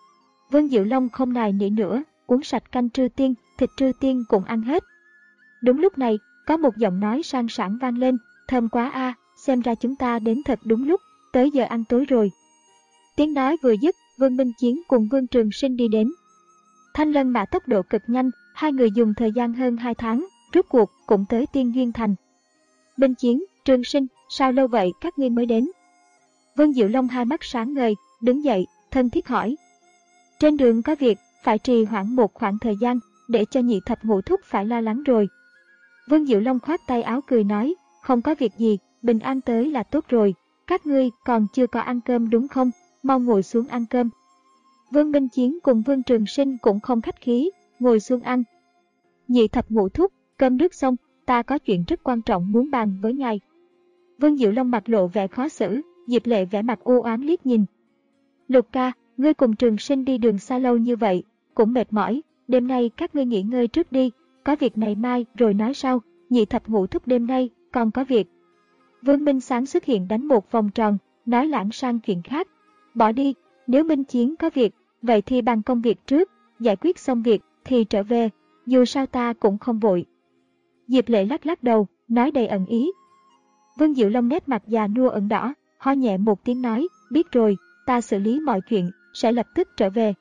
Vương Diệu Long không nài nỉ nữa, uống sạch canh trư tiên, thịt trư tiên cũng ăn hết. Đúng lúc này, có một giọng nói sang sảng vang lên, thơm quá a, à, xem ra chúng ta đến thật đúng lúc, tới giờ ăn tối rồi. Tiếng nói vừa dứt, Vương Minh Chiến cùng Vương Trường Sinh đi đến. Thanh lân mã tốc độ cực nhanh, hai người dùng thời gian hơn hai tháng, rốt cuộc cũng tới Tiên Duyên Thành. Minh Chiến, Trường Sinh, sao lâu vậy các ngươi mới đến? Vương Diệu Long hai mắt sáng ngời, đứng dậy, thân thiết hỏi. Trên đường có việc, phải trì hoãn một khoảng thời gian, để cho nhị thập ngũ thúc phải lo lắng rồi. Vương Diệu Long khoát tay áo cười nói, không có việc gì, bình an tới là tốt rồi, các ngươi còn chưa có ăn cơm đúng không, mau ngồi xuống ăn cơm. Vương Minh Chiến cùng Vương Trường Sinh cũng không khách khí, ngồi xuống ăn. Nhị thập ngũ thúc, cơm nước xong, ta có chuyện rất quan trọng muốn bàn với ngài. Vương Diệu Long mặt lộ vẻ khó xử, Diệp Lệ vẻ mặt u oán liếc nhìn. Lục ca, ngươi cùng Trường Sinh đi đường xa lâu như vậy, cũng mệt mỏi, đêm nay các ngươi nghỉ ngơi trước đi, có việc này mai rồi nói sau, nhị thập ngũ thúc đêm nay còn có việc. Vương Minh Sáng xuất hiện đánh một vòng tròn, nói lãng sang chuyện khác. Bỏ đi, nếu Minh Chiến có việc, vậy thì bàn công việc trước, giải quyết xong việc thì trở về, dù sao ta cũng không vội. Diệp Lệ lắc lắc đầu, nói đầy ẩn ý. Vương Diệu Long nét mặt già nua ửng đỏ, ho nhẹ một tiếng nói, biết rồi, ta xử lý mọi chuyện, sẽ lập tức trở về.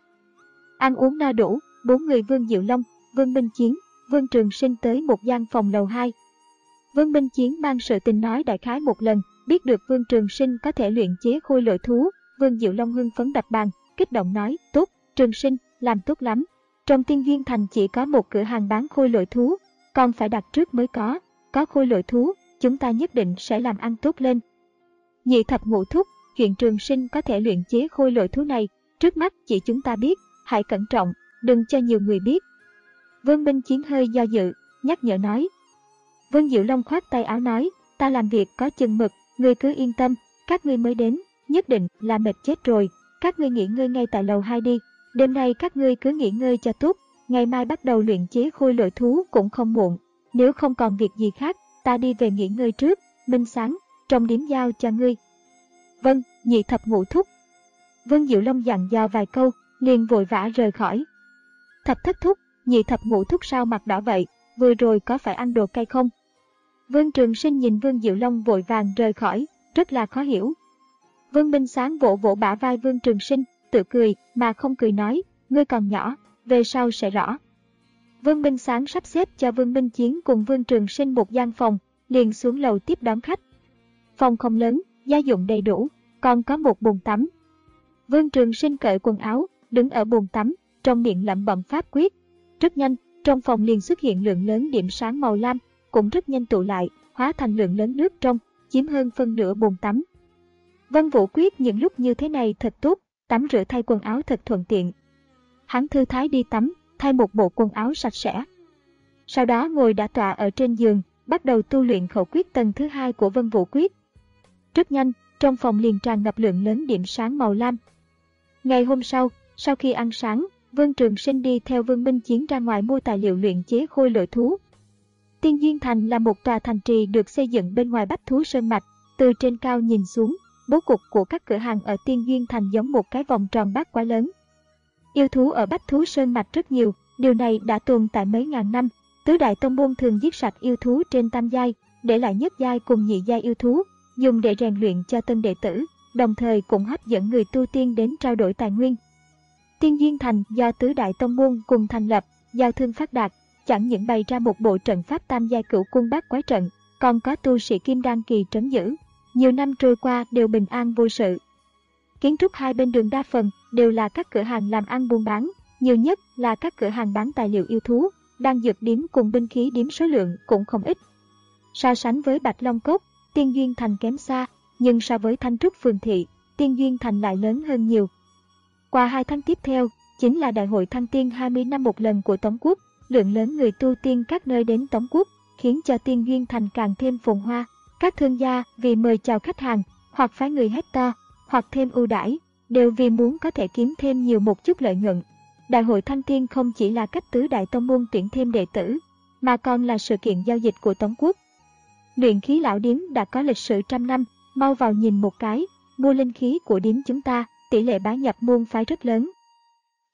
Ăn uống no đủ, bốn người Vương Diệu Long, Vương Minh Chiến, Vương Trường Sinh tới một gian phòng lầu hai. Vương Minh Chiến mang sự tình nói đại khái một lần, biết được Vương Trường Sinh có thể luyện chế khôi lỗi thú, Vương Diệu Long hưng phấn đập bàn, kích động nói, tốt, Trường Sinh, làm tốt lắm. Trong Tiên Duyên Thành chỉ có một cửa hàng bán khôi lỗi thú, còn phải đặt trước mới có, có khôi lỗi thú, chúng ta nhất định sẽ làm ăn tốt lên. Nhị thập ngũ thúc, chuyện Trường Sinh có thể luyện chế khôi lỗi thú này, trước mắt chỉ chúng ta biết, hãy cẩn trọng, đừng cho nhiều người biết. Vương Minh Chiến hơi do dự, nhắc nhở nói. Vương Diệu Long khoát tay áo nói, ta làm việc có chừng mực, ngươi cứ yên tâm, các ngươi mới đến, nhất định là mệt chết rồi, các ngươi nghỉ ngơi ngay tại lầu hai đi, đêm nay các ngươi cứ nghỉ ngơi cho tốt, ngày mai bắt đầu luyện chế khôi lỗi thú cũng không muộn, nếu không còn việc gì khác, ta đi về nghỉ ngơi trước, Minh Sáng, trong điếm giao cho ngươi. Vâng, nhị thập ngũ thúc. Vương Diệu Long dặn dò vài câu, liền vội vã rời khỏi. Thập thất thúc, nhị thập ngũ thúc sao mặt đỏ vậy, vừa rồi có phải ăn đồ cay không? Vương Trường Sinh nhìn Vương Diệu Long vội vàng rời khỏi, rất là khó hiểu. Vương Minh Sáng vỗ vỗ bả vai Vương Trường Sinh, tự cười mà không cười nói, ngươi còn nhỏ, về sau sẽ rõ. Vương Minh Sáng sắp xếp cho Vương Minh Chiến cùng Vương Trường Sinh một gian phòng, liền xuống lầu tiếp đón khách. Phòng không lớn, gia dụng đầy đủ, còn có một bồn tắm. Vương Trường Sinh cởi quần áo, đứng ở bồn tắm, trong miệng lẩm bẩm pháp quyết. Rất nhanh, trong phòng liền xuất hiện lượng lớn điểm sáng màu lam, cũng rất nhanh tụ lại, hóa thành lượng lớn nước trong, chiếm hơn phân nửa bồn tắm. Vân Vũ quyết những lúc như thế này thật tốt, tắm rửa thay quần áo thật thuận tiện. Hắn thư thái đi tắm, thay một bộ quần áo sạch sẽ. Sau đó ngồi đả tọa ở trên giường, bắt đầu tu luyện khẩu quyết tầng thứ hai của Vân Vũ quyết. Rất nhanh, trong phòng liền tràn ngập lượng lớn điểm sáng màu lam. Ngày hôm sau, sau khi ăn sáng, Vương Trường Sinh đi theo Vương Minh Chiến ra ngoài mua tài liệu luyện chế khôi lỗi thú. Tiên Duyên Thành là một tòa thành trì được xây dựng bên ngoài Bách Thú Sơn Mạch, từ trên cao nhìn xuống, bố cục của các cửa hàng ở Tiên Duyên Thành giống một cái vòng tròn bát quái lớn. Yêu thú ở Bách Thú Sơn Mạch rất nhiều, điều này đã tồn tại mấy ngàn năm. Tứ đại tông môn thường giết sạch yêu thú trên tam giai, để lại nhất giai cùng nhị giai yêu thú, dùng để rèn luyện cho tân đệ tử, đồng thời cũng hấp dẫn người tu tiên đến trao đổi tài nguyên. Tiên Duyên Thành do tứ đại tông môn cùng thành lập, giao thương phát đạt, chẳng những bày ra một bộ trận pháp tam giai cửu cung bát quái trận, còn có tu sĩ kim đan kỳ trấn giữ. Nhiều năm trôi qua đều bình an vô sự. Kiến trúc hai bên đường đa phần đều là các cửa hàng làm ăn buôn bán, nhiều nhất là các cửa hàng bán tài liệu yêu thú, đan dược điếm cùng binh khí điếm số lượng cũng không ít. So sánh với Bạch Long Cốc, Tiên Duyên Thành kém xa, nhưng so với Thanh Trúc Phường Thị, Tiên Duyên Thành lại lớn hơn nhiều. Qua hai tháng tiếp theo, chính là Đại hội Thăng Tiên hai mươi năm một lần của Tống Quốc, lượng lớn người tu tiên các nơi đến Tống Quốc, khiến cho Tiên Duyên Thành càng thêm phồn hoa. Các thương gia vì mời chào khách hàng, hoặc phái người hét to, hoặc thêm ưu đãi, đều vì muốn có thể kiếm thêm nhiều một chút lợi nhuận. Đại hội Thăng Tiên không chỉ là cách tứ đại tông môn tuyển thêm đệ tử, mà còn là sự kiện giao dịch của Tống Quốc. Luyện khí lão điếm đã có lịch sử trăm năm, mau vào nhìn một cái, mua linh khí của điếm chúng ta, tỷ lệ bá nhập môn phái rất lớn.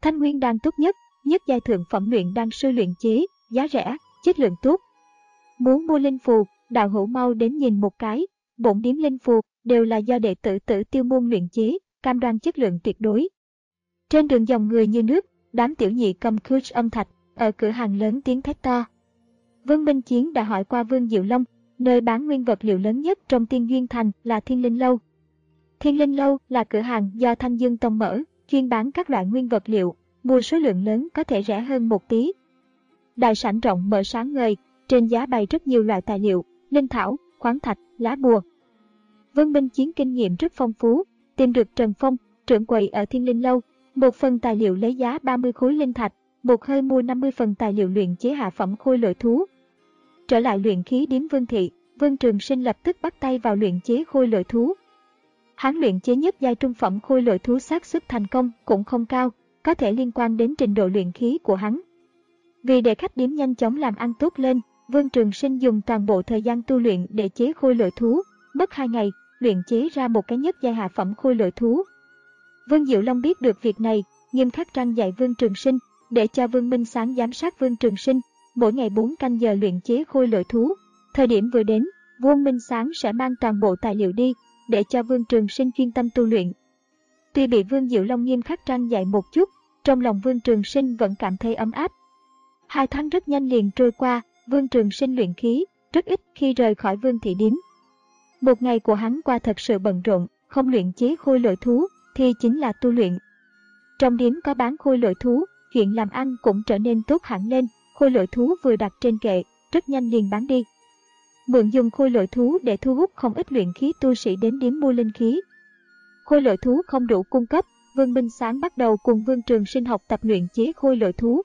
Thanh nguyên đan tốt nhất, nhất giai thượng phẩm luyện đan sư luyện chế, giá rẻ, chất lượng tốt. Muốn mua linh phù, đạo hữu mau đến nhìn một cái. Bổn điếm linh phù đều là do đệ tử Tử Tiêu môn luyện chế, cam đoan chất lượng tuyệt đối. Trên đường dòng người như nước, đám tiểu nhị cầm khuất âm thạch, ở cửa hàng lớn tiếng thét to. Vương Minh Chiến đã hỏi qua Vương Diệu Long, nơi bán nguyên vật liệu lớn nhất trong Tiên Duyên Thành là Thiên Linh Lâu. Thiên Linh Lâu là cửa hàng do Thanh Dương Tông mở, chuyên bán các loại nguyên vật liệu, mua số lượng lớn có thể rẻ hơn một tí. Đại sảnh rộng mở sáng ngời, trên giá bày rất nhiều loại tài liệu, linh thảo, khoáng thạch, lá bùa. Vương Minh Chiến kinh nghiệm rất phong phú, tìm được Trần Phong, trưởng quầy ở Thiên Linh Lâu, một phần tài liệu lấy giá ba mươi khối linh thạch, một hơi mua năm mươi phần tài liệu luyện chế hạ phẩm khôi lỗi thú. Trở lại luyện khí điếm Vương Thị, Vương Trường Sinh lập tức bắt tay vào luyện chế khôi lỗi thú. Hắn luyện chế nhất giai trung phẩm khôi lỗi thú xác suất thành công cũng không cao, có thể liên quan đến trình độ luyện khí của hắn. Vì để khách điếm nhanh chóng làm ăn tốt lên, Vương Trường Sinh dùng toàn bộ thời gian tu luyện để chế khôi lỗi thú, mất hai ngày, luyện chế ra một cái nhất giai hạ phẩm khôi lỗi thú. Vương Diệu Long biết được việc này, nghiêm khắc răn dạy Vương Trường Sinh, để cho Vương Minh Sáng giám sát Vương Trường Sinh, mỗi ngày bốn canh giờ luyện chế khôi lỗi thú. Thời điểm vừa đến, Vương Minh Sáng sẽ mang toàn bộ tài liệu đi, để cho Vương Trường Sinh chuyên tâm tu luyện. Tuy bị Vương Diệu Long nghiêm khắc răn dạy một chút, trong lòng Vương Trường Sinh vẫn cảm thấy ấm áp. Hai tháng rất nhanh liền trôi qua, Vương Trường Sinh luyện khí, rất ít khi rời khỏi Vương Thị Điếm. Một ngày của hắn qua thật sự bận rộn, không luyện chế khôi lỗi thú, thì chính là tu luyện. Trong điếm có bán khôi lỗi thú, chuyện làm ăn cũng trở nên tốt hẳn lên, khôi lỗi thú vừa đặt trên kệ, rất nhanh liền bán đi. Mượn dùng khôi lỗi thú để thu hút không ít luyện khí tu sĩ đến điếm mua linh khí. Khôi lỗi thú không đủ cung cấp, Vương Minh Sáng bắt đầu cùng Vương Trường Sinh học tập luyện chế khôi lỗi thú.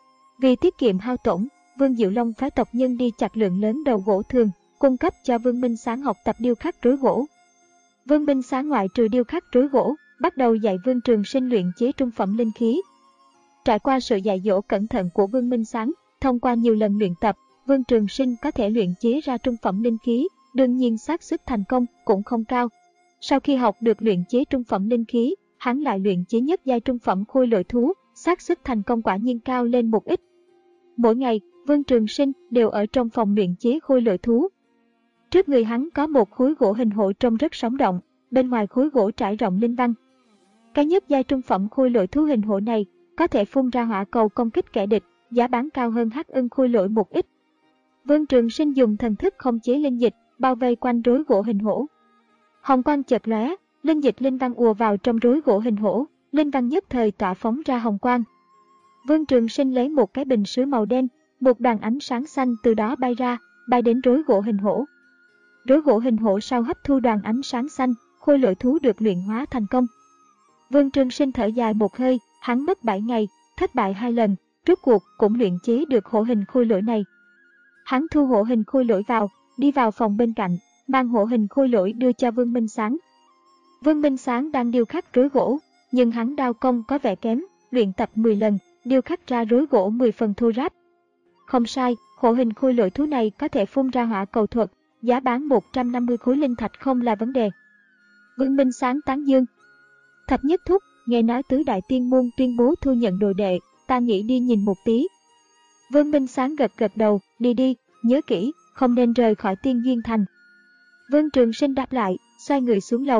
Vì tiết kiệm hao tổn, Vương Diệu Long phái tộc nhân đi chặt lượng lớn đầu gỗ thường, cung cấp cho Vương Minh Sáng học tập điêu khắc rối gỗ. Vương Minh Sáng ngoại trừ điêu khắc rối gỗ, bắt đầu dạy Vương Trường Sinh luyện chế trung phẩm linh khí. Trải qua sự dạy dỗ cẩn thận của Vương Minh Sáng, thông qua nhiều lần luyện tập, Vương Trường Sinh có thể luyện chế ra trung phẩm linh khí, đương nhiên xác suất thành công cũng không cao. Sau khi học được luyện chế trung phẩm linh khí, hắn lại luyện chế nhất giai trung phẩm khôi lỗi thú, xác suất thành công quả nhiên cao lên một ít. Mỗi ngày, Vương Trường Sinh đều ở trong phòng luyện chế khôi lỗi thú. Trước người hắn có một khối gỗ hình hổ trông rất sống động, bên ngoài khối gỗ trải rộng linh văn. Cái nhất giai trung phẩm khôi lỗi thú hình hổ này có thể phun ra hỏa cầu công kích kẻ địch, giá bán cao hơn hắc ưng khôi lỗi một ít. Vương Trường Sinh dùng thần thức khống chế linh dịch, bao vây quanh rối gỗ hình hổ. Hồng quang chợt lóe, linh dịch linh văn ùa vào trong rối gỗ hình hổ, linh văn nhất thời tỏa phóng ra hồng quang. Vương Trường Sinh lấy một cái bình sứ màu đen, một đoàn ánh sáng xanh từ đó bay ra, bay đến rối gỗ hình hổ. Rối gỗ hình hổ sau hấp thu đoàn ánh sáng xanh, khôi lỗi thú được luyện hóa thành công. Vương Trường Sinh thở dài một hơi, hắn mất bảy ngày, thất bại hai lần, rốt cuộc cũng luyện chế được hổ hình khôi lỗi này. Hắn thu hổ hình khôi lỗi vào, đi vào phòng bên cạnh, mang hổ hình khôi lỗi đưa cho Vương Minh Sáng. Vương Minh Sáng đang điêu khắc rối gỗ, nhưng hắn đao công có vẻ kém, luyện tập mười lần, điêu khắc ra rối gỗ mười phần thô ráp. Không sai, hổ hình khôi lỗi thú này có thể phun ra hỏa cầu thuật, giá bán một trăm năm mươi khối linh thạch không là vấn đề. Vương Minh Sáng tán dương. Thập nhất thúc, nghe nói tứ đại tiên môn tuyên bố thu nhận đồ đệ, ta nghĩ đi nhìn một tí. Vương Minh Sáng gật gật đầu, đi đi, nhớ kỹ, không nên rời khỏi Tiên Duyên Thành. Vương Trường Sinh đáp lại, xoay người xuống lầu.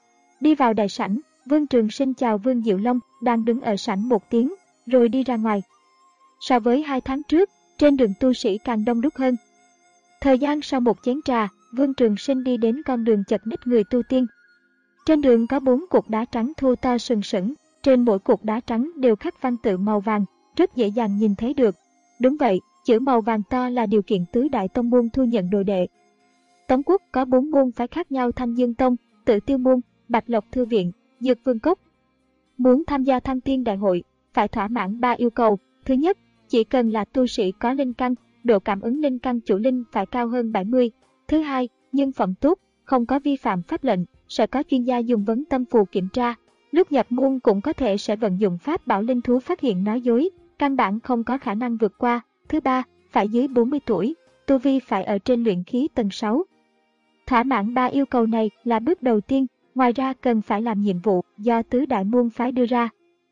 Đi vào đại sảnh, Vương Trường Sinh chào Vương Diệu Long, đang đứng ở sảnh một tiếng, rồi đi ra ngoài. So với hai tháng trước, trên đường tu sĩ càng đông đúc hơn. Thời gian sau một chén trà, Vương Trường Sinh đi đến con đường chật ních người tu tiên. Trên đường có bốn cục đá trắng thô to sừng sững, trên mỗi cục đá trắng đều khắc văn tự màu vàng, rất dễ dàng nhìn thấy được. Đúng vậy, chữ màu vàng to là điều kiện tứ đại tông môn thu nhận đồ đệ. Tống quốc có bốn môn phái khác nhau: Thanh Dương Tông, Tử Tiêu môn, Bạch Lộc Thư viện, Dược Vương Cốc. Muốn tham gia Thăng Tiên Đại hội, phải thỏa mãn ba yêu cầu. Thứ nhất, chỉ cần là tu sĩ có linh căn, độ cảm ứng linh căn chủ linh phải cao hơn bảy mươi. Thứ hai, nhân phẩm tốt, không có vi phạm pháp lệnh, sẽ có chuyên gia dùng vấn tâm phù kiểm tra. Lúc nhập môn cũng có thể sẽ vận dụng pháp bảo linh thú phát hiện nói dối, căn bản không có khả năng vượt qua. Thứ ba, phải dưới bốn mươi tuổi, tu vi phải ở trên luyện khí tầng sáu. Thỏa mãn ba yêu cầu này là bước đầu tiên, ngoài ra cần phải làm nhiệm vụ do tứ đại môn phái đưa ra.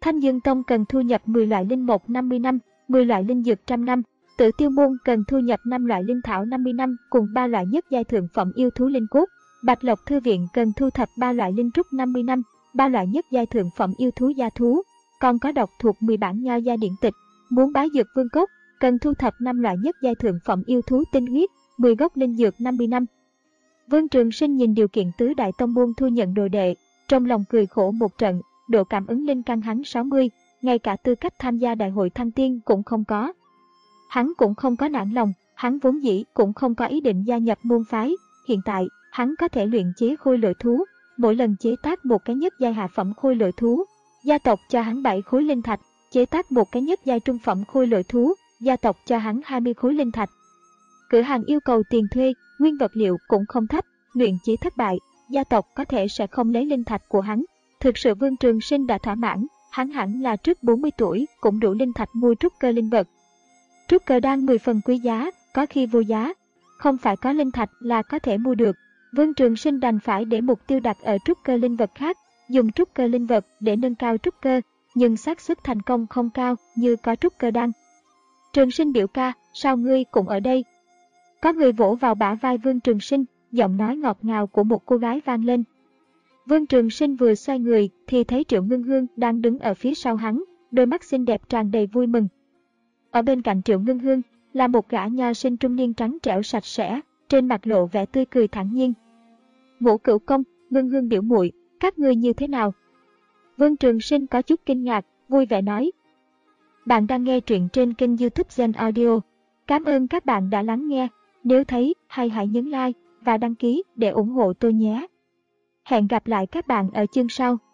Thanh Dương Tông cần thu nhập mười loại linh mục năm mươi năm, mười loại linh dược trăm năm. Tử Tiêu Môn cần thu nhập năm loại linh thảo năm mươi năm cùng ba loại nhất giai thượng phẩm yêu thú linh cốt. Bạch Lộc Thư viện cần thu thập ba loại linh trúc năm mươi năm, ba loại nhất giai thượng phẩm yêu thú gia thú. Còn có độc thuộc mười bản nho gia điển tịch. Muốn bái dược vương cốc, cần thu thập năm loại nhất giai thượng phẩm yêu thú tinh huyết, mười gốc linh dược năm mươi năm. Vương Trường Sinh nhìn điều kiện tứ đại tông môn thu nhận đồ đệ, trong lòng cười khổ một trận, độ cảm ứng linh căn hắn sáu mươi, ngay cả tư cách tham gia đại hội thanh tiên cũng không có. Hắn cũng không có nản lòng, hắn vốn dĩ cũng không có ý định gia nhập môn phái, hiện tại, hắn có thể luyện chế khôi lỗi thú, mỗi lần chế tác một cái nhất giai hạ phẩm khôi lỗi thú. Gia tộc cho hắn bảy khối linh thạch, chế tác một cái nhất giai trung phẩm khôi lỗi thú, gia tộc cho hắn hai mươi khối linh thạch. Cửa hàng yêu cầu tiền thuê, nguyên vật liệu cũng không thấp, luyện chế thất bại, gia tộc có thể sẽ không lấy linh thạch của hắn. Thực sự Vương Trường Sinh đã thỏa mãn, hắn hẳn là trước bốn mươi tuổi cũng đủ linh thạch mua trúc cơ linh vật. Trúc cơ đan mười phần quý giá, có khi vô giá, không phải có linh thạch là có thể mua được. Vương Trường Sinh đành phải để mục tiêu đặt ở trúc cơ linh vật khác, dùng trúc cơ linh vật để nâng cao trúc cơ, nhưng xác suất thành công không cao như có trúc cơ đan. Trường Sinh biểu ca, sao ngươi cũng ở đây? Có người vỗ vào bả vai Vương Trường Sinh, giọng nói ngọt ngào của một cô gái vang lên. Vương Trường Sinh vừa xoay người thì thấy Triệu Ngưng Hương đang đứng ở phía sau hắn, đôi mắt xinh đẹp tràn đầy vui mừng. Ở bên cạnh Triệu Ngưng Hương là một gã nho sinh trung niên trắng trẻo sạch sẽ, trên mặt lộ vẻ tươi cười thản nhiên. Ngũ Cửu Công, Ngưng Hương biểu muội, các ngươi như thế nào? Vương Trường Sinh có chút kinh ngạc, vui vẻ nói. Bạn đang nghe truyện trên kênh YouTube Gen Audio. Cảm ơn các bạn đã lắng nghe. Nếu thấy hay hãy nhấn like và đăng ký để ủng hộ tôi nhé. Hẹn gặp lại các bạn ở chương sau.